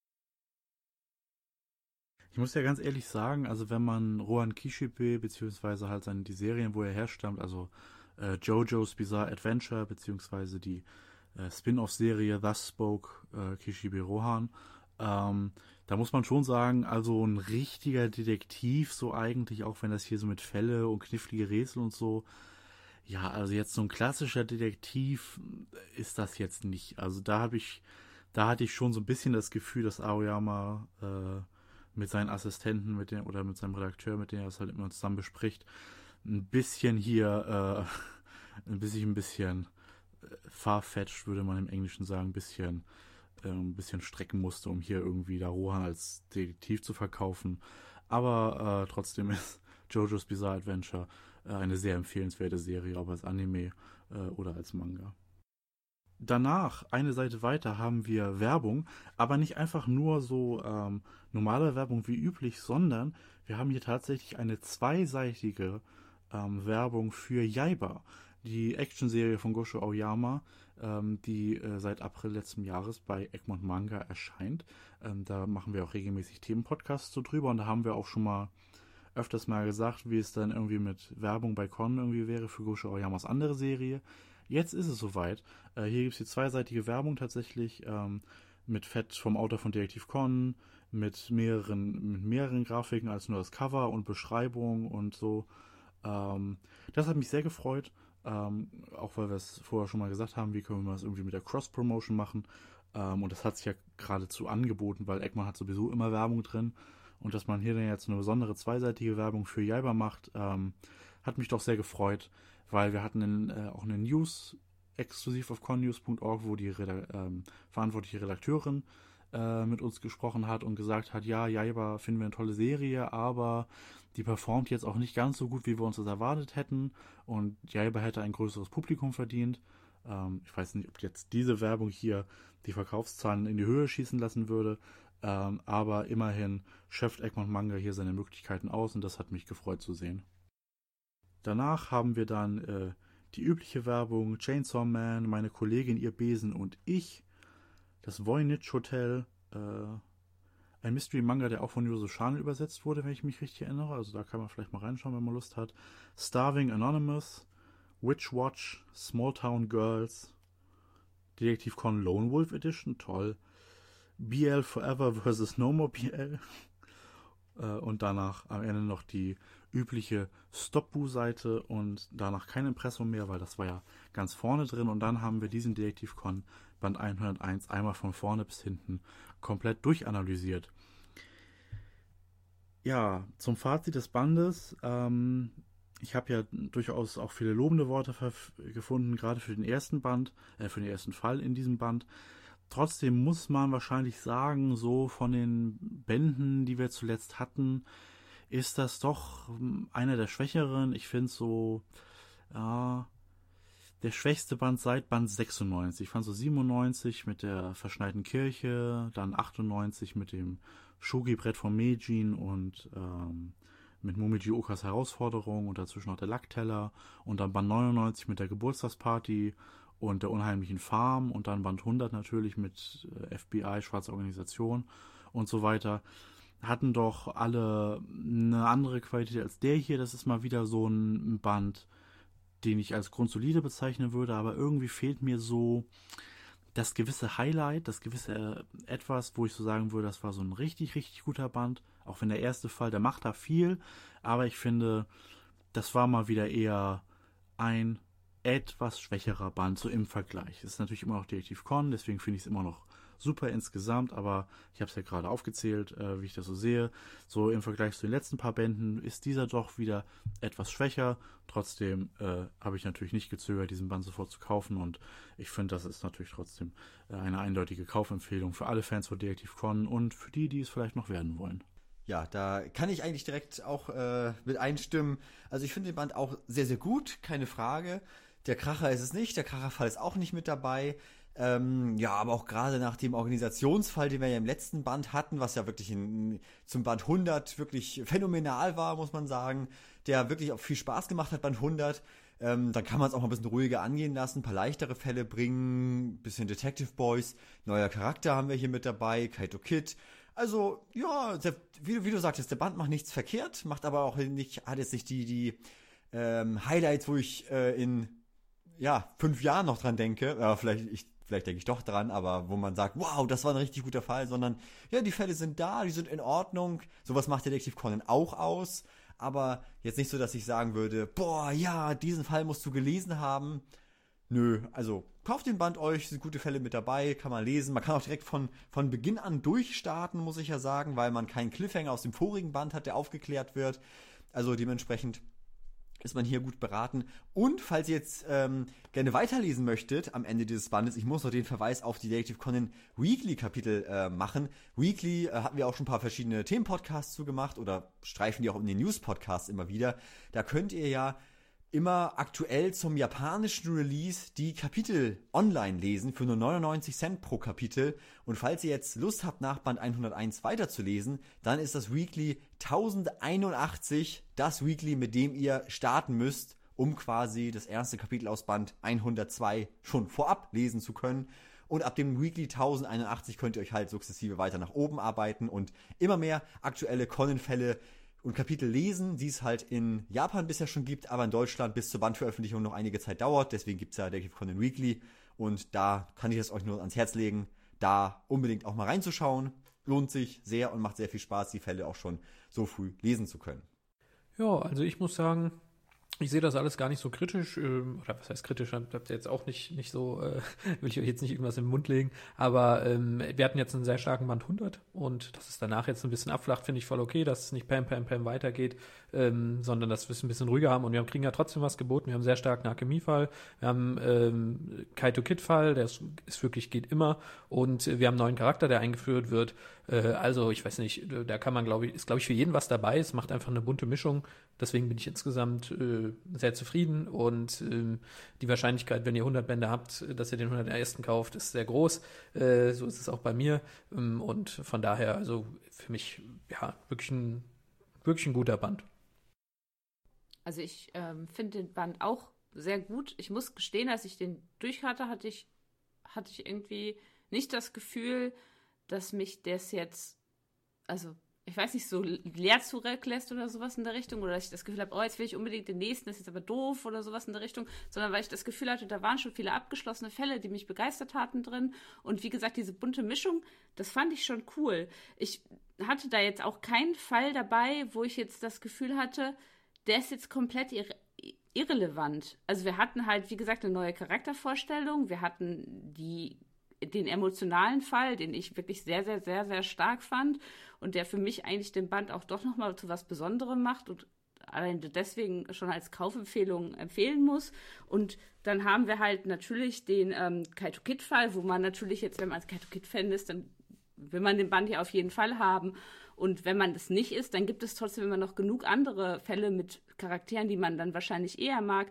Ich muss ja ganz ehrlich sagen, also wenn man Rohan Kishibe, beziehungsweise halt seine, die Serien, wo er herstammt, also äh, JoJo's Bizarre Adventure, beziehungsweise die äh, Spin-off-Serie Thus Spoke äh, Kishibe Rohan, ähm, da muss man schon sagen, also ein richtiger Detektiv, so eigentlich, auch wenn das hier so mit Fälle und knifflige Rätsel und so, ja, also jetzt so ein klassischer Detektiv ist das jetzt nicht. Also da habe ich, da hatte ich schon so ein bisschen das Gefühl, dass Aoyama äh, mit seinen Assistenten mit den, oder mit seinem Redakteur, mit dem er das halt immer zusammen bespricht, ein bisschen hier, äh, ein bisschen, ein bisschen farfetched, würde man im Englischen sagen, ein bisschen, äh, ein bisschen strecken musste, um hier irgendwie da Rohan als Detektiv zu verkaufen. Aber äh, trotzdem ist JoJo's Bizarre Adventure äh, eine sehr empfehlenswerte Serie, ob als Anime äh, oder als Manga. Danach, eine Seite weiter, haben wir Werbung, aber nicht einfach nur so ähm, normale Werbung wie üblich, sondern wir haben hier tatsächlich eine zweiseitige ähm, Werbung für Yaiba, die Actionserie von Gosho Aoyama, ähm, die äh, seit April letzten Jahres bei Egmont Manga erscheint. Ähm, da machen wir auch regelmäßig Themenpodcasts so drüber und da haben wir auch schon mal öfters mal gesagt, wie es dann irgendwie mit Werbung bei Con irgendwie wäre für Gosho Aoyamas andere Serie. Jetzt ist es soweit. Äh, hier gibt es die zweiseitige Werbung tatsächlich ähm, mit Fett vom Autor von Detektiv Con, mit mehreren, mit mehreren Grafiken als nur das Cover und Beschreibung und so. Ähm, das hat mich sehr gefreut, ähm, auch weil wir es vorher schon mal gesagt haben, wie können wir das irgendwie mit der Cross-Promotion machen. Ähm, und das hat sich ja geradezu angeboten, weil Egmont hat sowieso immer Werbung drin. Und dass man hier dann jetzt eine besondere zweiseitige Werbung für Yaiba macht, ähm, hat mich doch sehr gefreut. Weil wir hatten in, äh, auch eine News exklusiv auf connews punkt org, wo die Reda- ähm, verantwortliche Redakteurin äh, mit uns gesprochen hat und gesagt hat, ja, Jaiba finden wir eine tolle Serie, aber die performt jetzt auch nicht ganz so gut, wie wir uns das erwartet hätten, und Jaiba hätte ein größeres Publikum verdient. Ähm, ich weiß nicht, ob jetzt diese Werbung hier die Verkaufszahlen in die Höhe schießen lassen würde, ähm, aber immerhin schöpft Egmont Manga hier seine Möglichkeiten aus, und das hat mich gefreut zu sehen. Danach haben wir dann äh, die übliche Werbung, Chainsaw Man, meine Kollegin, ihr Besen und ich, das Voynich Hotel, äh, ein Mystery-Manga, der auch von Yuzo Shane übersetzt wurde, wenn ich mich richtig erinnere, also da kann man vielleicht mal reinschauen, wenn man Lust hat. Starving Anonymous, Witch Watch, Small Town Girls, Detektiv Con Lone Wolf Edition, toll, B L Forever versus No More B L, äh, und danach am Ende noch die übliche Stopbu-Seite und danach kein Impressum mehr, weil das war ja ganz vorne drin, und dann haben wir diesen Detektiv Con Band hunderteins einmal von vorne bis hinten komplett durchanalysiert. Ja, zum Fazit des Bandes, ähm, ich habe ja durchaus auch viele lobende Worte gefunden, gerade für den ersten Band, äh, für den ersten Fall in diesem Band. Trotzdem muss man wahrscheinlich sagen, so von den Bänden, die wir zuletzt hatten, ist das doch einer der schwächeren. Ich finde so, ja, der schwächste Band seit Band sechsundneunzig. Ich fand so siebenundneunzig mit der verschneiten Kirche, dann achtundneunzig mit dem Shogi-Brett von Meijin und ähm, mit Momiji Okas Herausforderung und dazwischen noch der Lackteller, und dann Band neunundneunzig mit der Geburtstagsparty und der unheimlichen Farm, und dann Band hundert natürlich mit äh, F B I, Schwarze Organisation und so weiter. Hatten doch alle eine andere Qualität als der hier. Das ist mal wieder so ein Band, den ich als grundsolide bezeichnen würde, aber irgendwie fehlt mir so das gewisse Highlight, das gewisse etwas, wo ich so sagen würde, das war so ein richtig, richtig guter Band. Auch wenn der erste Fall, der macht da viel, aber ich finde, das war mal wieder eher ein etwas schwächerer Band, so im Vergleich. Es ist natürlich immer noch Detektiv Con, deswegen finde ich es immer noch super insgesamt, aber ich habe es ja gerade aufgezählt, äh, wie ich das so sehe. So im Vergleich zu den letzten paar Bänden ist dieser doch wieder etwas schwächer. Trotzdem äh, habe ich natürlich nicht gezögert, diesen Band sofort zu kaufen, und ich finde, das ist natürlich trotzdem äh, eine eindeutige Kaufempfehlung für alle Fans von Detektiv Con und für die, die es vielleicht noch werden wollen. Ja, da kann ich eigentlich direkt auch äh, mit einstimmen. Also ich finde den Band auch sehr, sehr gut, keine Frage. Der Kracher ist es nicht, der Kracherfall ist auch nicht mit dabei. Ähm, ja, aber auch gerade nach dem Organisationsfall, den wir ja im letzten Band hatten, was ja wirklich in, zum Band hundert wirklich phänomenal war, muss man sagen, der wirklich auch viel Spaß gemacht hat, Band hundert, ähm, dann kann man es auch mal ein bisschen ruhiger angehen lassen, ein paar leichtere Fälle bringen, bisschen Detective Boys, neuer Charakter haben wir hier mit dabei, Kaito Kid. Also, ja, der, wie, wie du sagtest, der Band macht nichts verkehrt, macht aber auch nicht, hat jetzt nicht die, die ähm, Highlights, wo ich äh, in ja, fünf Jahren noch dran denke, ja, vielleicht, ich, vielleicht denke ich doch dran, aber wo man sagt, wow, das war ein richtig guter Fall, sondern, ja, die Fälle sind da, die sind in Ordnung, sowas macht Detektiv Conan auch aus, aber jetzt nicht so, dass ich sagen würde, boah, ja, diesen Fall musst du gelesen haben. Nö, also, kauft den Band euch, sind gute Fälle mit dabei, kann man lesen, man kann auch direkt von, von Beginn an durchstarten, muss ich ja sagen, weil man keinen Cliffhanger aus dem vorigen Band hat, der aufgeklärt wird, also dementsprechend ist man hier gut beraten. Und falls ihr jetzt ähm, gerne weiterlesen möchtet am Ende dieses Bandes, ich muss noch den Verweis auf die Detektiv Conan Weekly Kapitel äh, machen. Weekly äh, hatten wir auch schon ein paar verschiedene Themenpodcasts zu gemacht oder streifen die auch in den News-Podcasts immer wieder. Da könnt ihr ja immer aktuell zum japanischen Release die Kapitel online lesen für nur neunundneunzig Cent pro Kapitel. Und falls ihr jetzt Lust habt, nach Band hunderteins weiterzulesen, dann ist das Weekly tausendeinundachtzig das Weekly, mit dem ihr starten müsst, um quasi das erste Kapitel aus Band hundertzwei schon vorab lesen zu können. Und ab dem Weekly tausendeinundachtzig könnt ihr euch halt sukzessive weiter nach oben arbeiten und immer mehr aktuelle Conan-Fälle und Kapitel lesen, die es halt in Japan bisher schon gibt, aber in Deutschland bis zur Bandveröffentlichung noch einige Zeit dauert. Deswegen gibt es ja Detektiv Conan Weekly. Und da kann ich es euch nur ans Herz legen, da unbedingt auch mal reinzuschauen. Lohnt sich sehr und macht sehr viel Spaß, die Fälle auch schon so früh lesen zu können. Ja, also ich muss sagen, Ich sehe das alles gar nicht so kritisch, ähm, oder was heißt kritisch, habt ihr jetzt auch nicht, nicht so, äh, will ich euch jetzt nicht irgendwas in den Mund legen, aber ähm, wir hatten jetzt einen sehr starken Band hundert und dass es danach jetzt ein bisschen abflacht, finde ich voll okay, dass es nicht Pam, Pam, Pam weitergeht, ähm, sondern dass wir es ein bisschen ruhiger haben und wir kriegen ja trotzdem was geboten, wir haben einen sehr starken Alchemie-Fall, wir haben ähm, Kaito-Kid-Fall, der ist, ist wirklich, geht immer und wir haben einen neuen Charakter, der eingeführt wird, äh, also ich weiß nicht, da kann man, glaube ich, ist glaube ich für jeden was dabei, es macht einfach eine bunte Mischung, deswegen bin ich insgesamt äh, sehr zufrieden und ähm, die Wahrscheinlichkeit, wenn ihr hundert Bände habt, dass ihr den hundertersten kauft, ist sehr groß. Äh, so ist es auch bei mir ähm, und von daher, also für mich, ja, wirklich ein, wirklich ein guter Band. Also ich ähm, finde den Band auch sehr gut. Ich muss gestehen, als ich den durch hatte, hatte ich, hatte ich irgendwie nicht das Gefühl, dass mich das jetzt, also ich weiß nicht, so leer zurücklässt oder sowas in der Richtung, oder dass ich das Gefühl habe, oh, jetzt will ich unbedingt den nächsten, das ist jetzt aber doof oder sowas in der Richtung, sondern weil ich das Gefühl hatte, da waren schon viele abgeschlossene Fälle, die mich begeistert hatten drin und wie gesagt, diese bunte Mischung, das fand ich schon cool. Ich hatte da jetzt auch keinen Fall dabei, wo ich jetzt das Gefühl hatte, der ist jetzt komplett irre- irrelevant. Also wir hatten halt, wie gesagt, eine neue Charaktervorstellung, wir hatten die den emotionalen Fall, den ich wirklich sehr, sehr, sehr, sehr stark fand und der für mich eigentlich den Band auch doch nochmal zu was Besonderem macht und allein deswegen schon als Kaufempfehlung empfehlen muss. Und dann haben wir halt natürlich den ähm, Kaito-Kid-Fall, wo man natürlich jetzt, wenn man als Kaito-Kid-Fan ist, dann will man den Band ja auf jeden Fall haben. Und wenn man das nicht ist, dann gibt es trotzdem immer noch genug andere Fälle mit Charakteren, die man dann wahrscheinlich eher mag,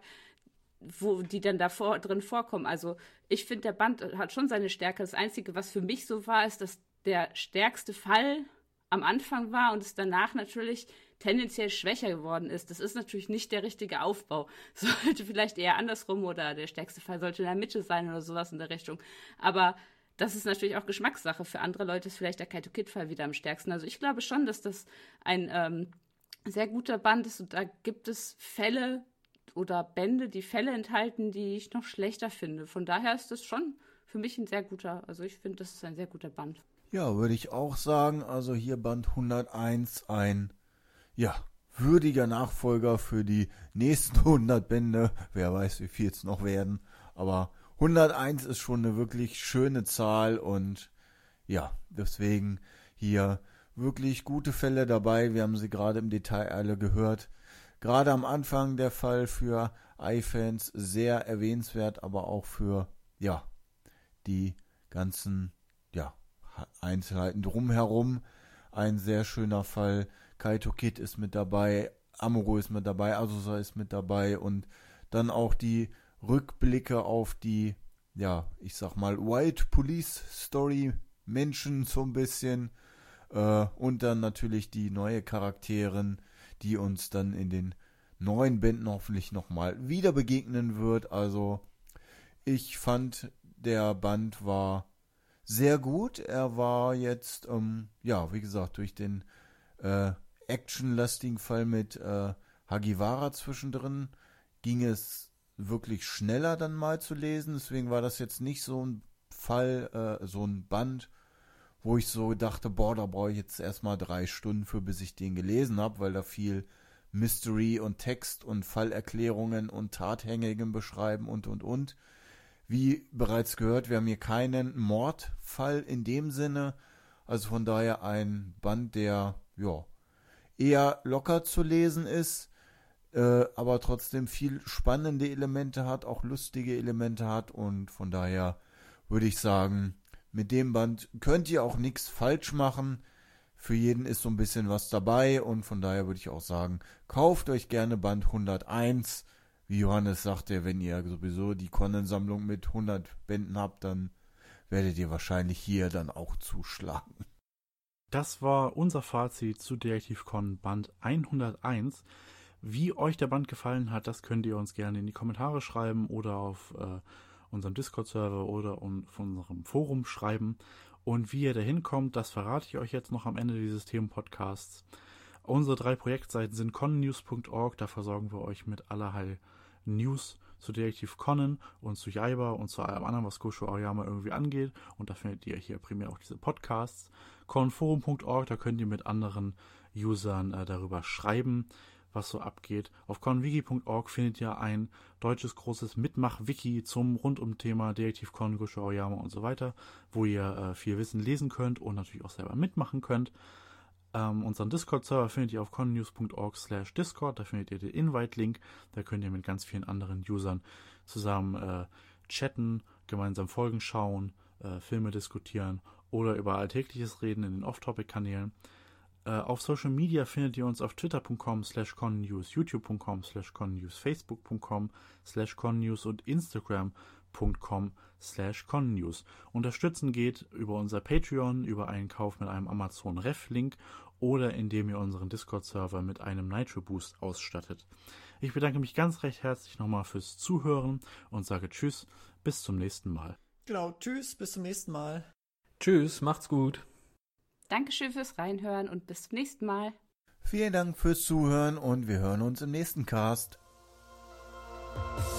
wo die dann da vor, drin vorkommen. Also ich finde, der Band hat schon seine Stärke. Das Einzige, was für mich so war, ist, dass der stärkste Fall am Anfang war und es danach natürlich tendenziell schwächer geworden ist. Das ist natürlich nicht der richtige Aufbau. Sollte vielleicht eher andersrum oder der stärkste Fall sollte in der Mitte sein oder sowas in der Richtung. Aber das ist natürlich auch Geschmackssache. Für andere Leute ist vielleicht der Kaito-Kid-Fall wieder am stärksten. Also ich glaube schon, dass das ein ähm, sehr guter Band ist und da gibt es Fälle oder Bände, die Fälle enthalten, die ich noch schlechter finde. Von daher ist das schon für mich ein sehr guter, also ich finde, das ist ein sehr guter Band. Ja, würde ich auch sagen, also hier Band hunderteins, ein, ja, würdiger Nachfolger für die nächsten hundert Bände. Wer weiß, wie viel es noch werden, aber hunderteins ist schon eine wirklich schöne Zahl und ja, deswegen hier wirklich gute Fälle dabei. Wir haben sie gerade im Detail alle gehört. Gerade am Anfang der Fall für Ai-Fans sehr erwähnenswert, aber auch für, ja, die ganzen, ja, Einzelheiten drumherum. Ein sehr schöner Fall. Kaito-Kid ist mit dabei, Amuro ist mit dabei, Azusa ist mit dabei und dann auch die Rückblicke auf die, ja, ich sag mal, White Police Story Menschen so ein bisschen äh, und dann natürlich die neue Charakterin, die uns dann in den neuen Bänden hoffentlich nochmal wieder begegnen wird. Also ich fand, der Band war sehr gut. Er war jetzt, ähm, ja, wie gesagt, durch den äh, actionlastigen Fall mit äh, Hagiwara zwischendrin ging es wirklich schneller dann mal zu lesen. Deswegen war das jetzt nicht so ein Fall, äh, so ein Band, wo ich so dachte, boah, da brauche ich jetzt erstmal drei Stunden für, bis ich den gelesen habe, weil da viel Mystery und Text und Fallerklärungen und Tathängungen beschreiben und, und, und. Wie bereits gehört, wir haben hier keinen Mordfall in dem Sinne, also von daher ein Band, der, ja, eher locker zu lesen ist, äh, aber trotzdem viel spannende Elemente hat, auch lustige Elemente hat und von daher würde ich sagen, mit dem Band könnt ihr auch nichts falsch machen. Für jeden ist so ein bisschen was dabei und von daher würde ich auch sagen, kauft euch gerne Band hunderteins. Wie Johannes sagte, wenn ihr sowieso die Conan-Sammlung mit hundert Bänden habt, dann werdet ihr wahrscheinlich hier dann auch zuschlagen. Das war unser Fazit zu Detektiv Conan Band hunderteins. Wie euch der Band gefallen hat, das könnt ihr uns gerne in die Kommentare schreiben oder auf äh, unserem Discord-Server oder auf unserem Forum schreiben. Und wie ihr da hinkommt, das verrate ich euch jetzt noch am Ende dieses Themenpodcasts. Unsere drei Projektseiten sind conan news punkt org, da versorgen wir euch mit allerlei News zu Detektiv Conan und zu Yaiba und zu allem anderen, was Gosho Aoyama irgendwie angeht. Und da findet ihr hier primär auch diese Podcasts. conan forum punkt org, da könnt ihr mit anderen Usern äh, darüber schreiben, was so abgeht. Auf conwiki punkt org findet ihr ein deutsches großes Mitmach-Wiki zum Rundum-Thema Detektiv Conan, Gosho Aoyama und so weiter, wo ihr äh, viel Wissen lesen könnt und natürlich auch selber mitmachen könnt. Ähm, unseren Discord-Server findet ihr auf connews punkt org slash discord, da findet ihr den Invite-Link, da könnt ihr mit ganz vielen anderen Usern zusammen äh, chatten, gemeinsam Folgen schauen, äh, Filme diskutieren oder über Alltägliches reden in den Off-Topic-Kanälen. Äh, auf Social Media findet ihr uns auf twitter punkt com slash connews, youtube punkt com slash connews, facebook punkt com slash connews und instagram punkt com slash connews. Unterstützen geht über unser Patreon, über einen Kauf mit einem Amazon Ref-Link oder indem ihr unseren Discord-Server mit einem Nitro Boost ausstattet. Ich bedanke mich ganz recht herzlich nochmal fürs Zuhören und sage Tschüss, bis zum nächsten Mal. Genau, tschüss, bis zum nächsten Mal. Tschüss, macht's gut. Dankeschön fürs Reinhören und bis zum nächsten Mal. Vielen Dank fürs Zuhören und wir hören uns im nächsten Cast.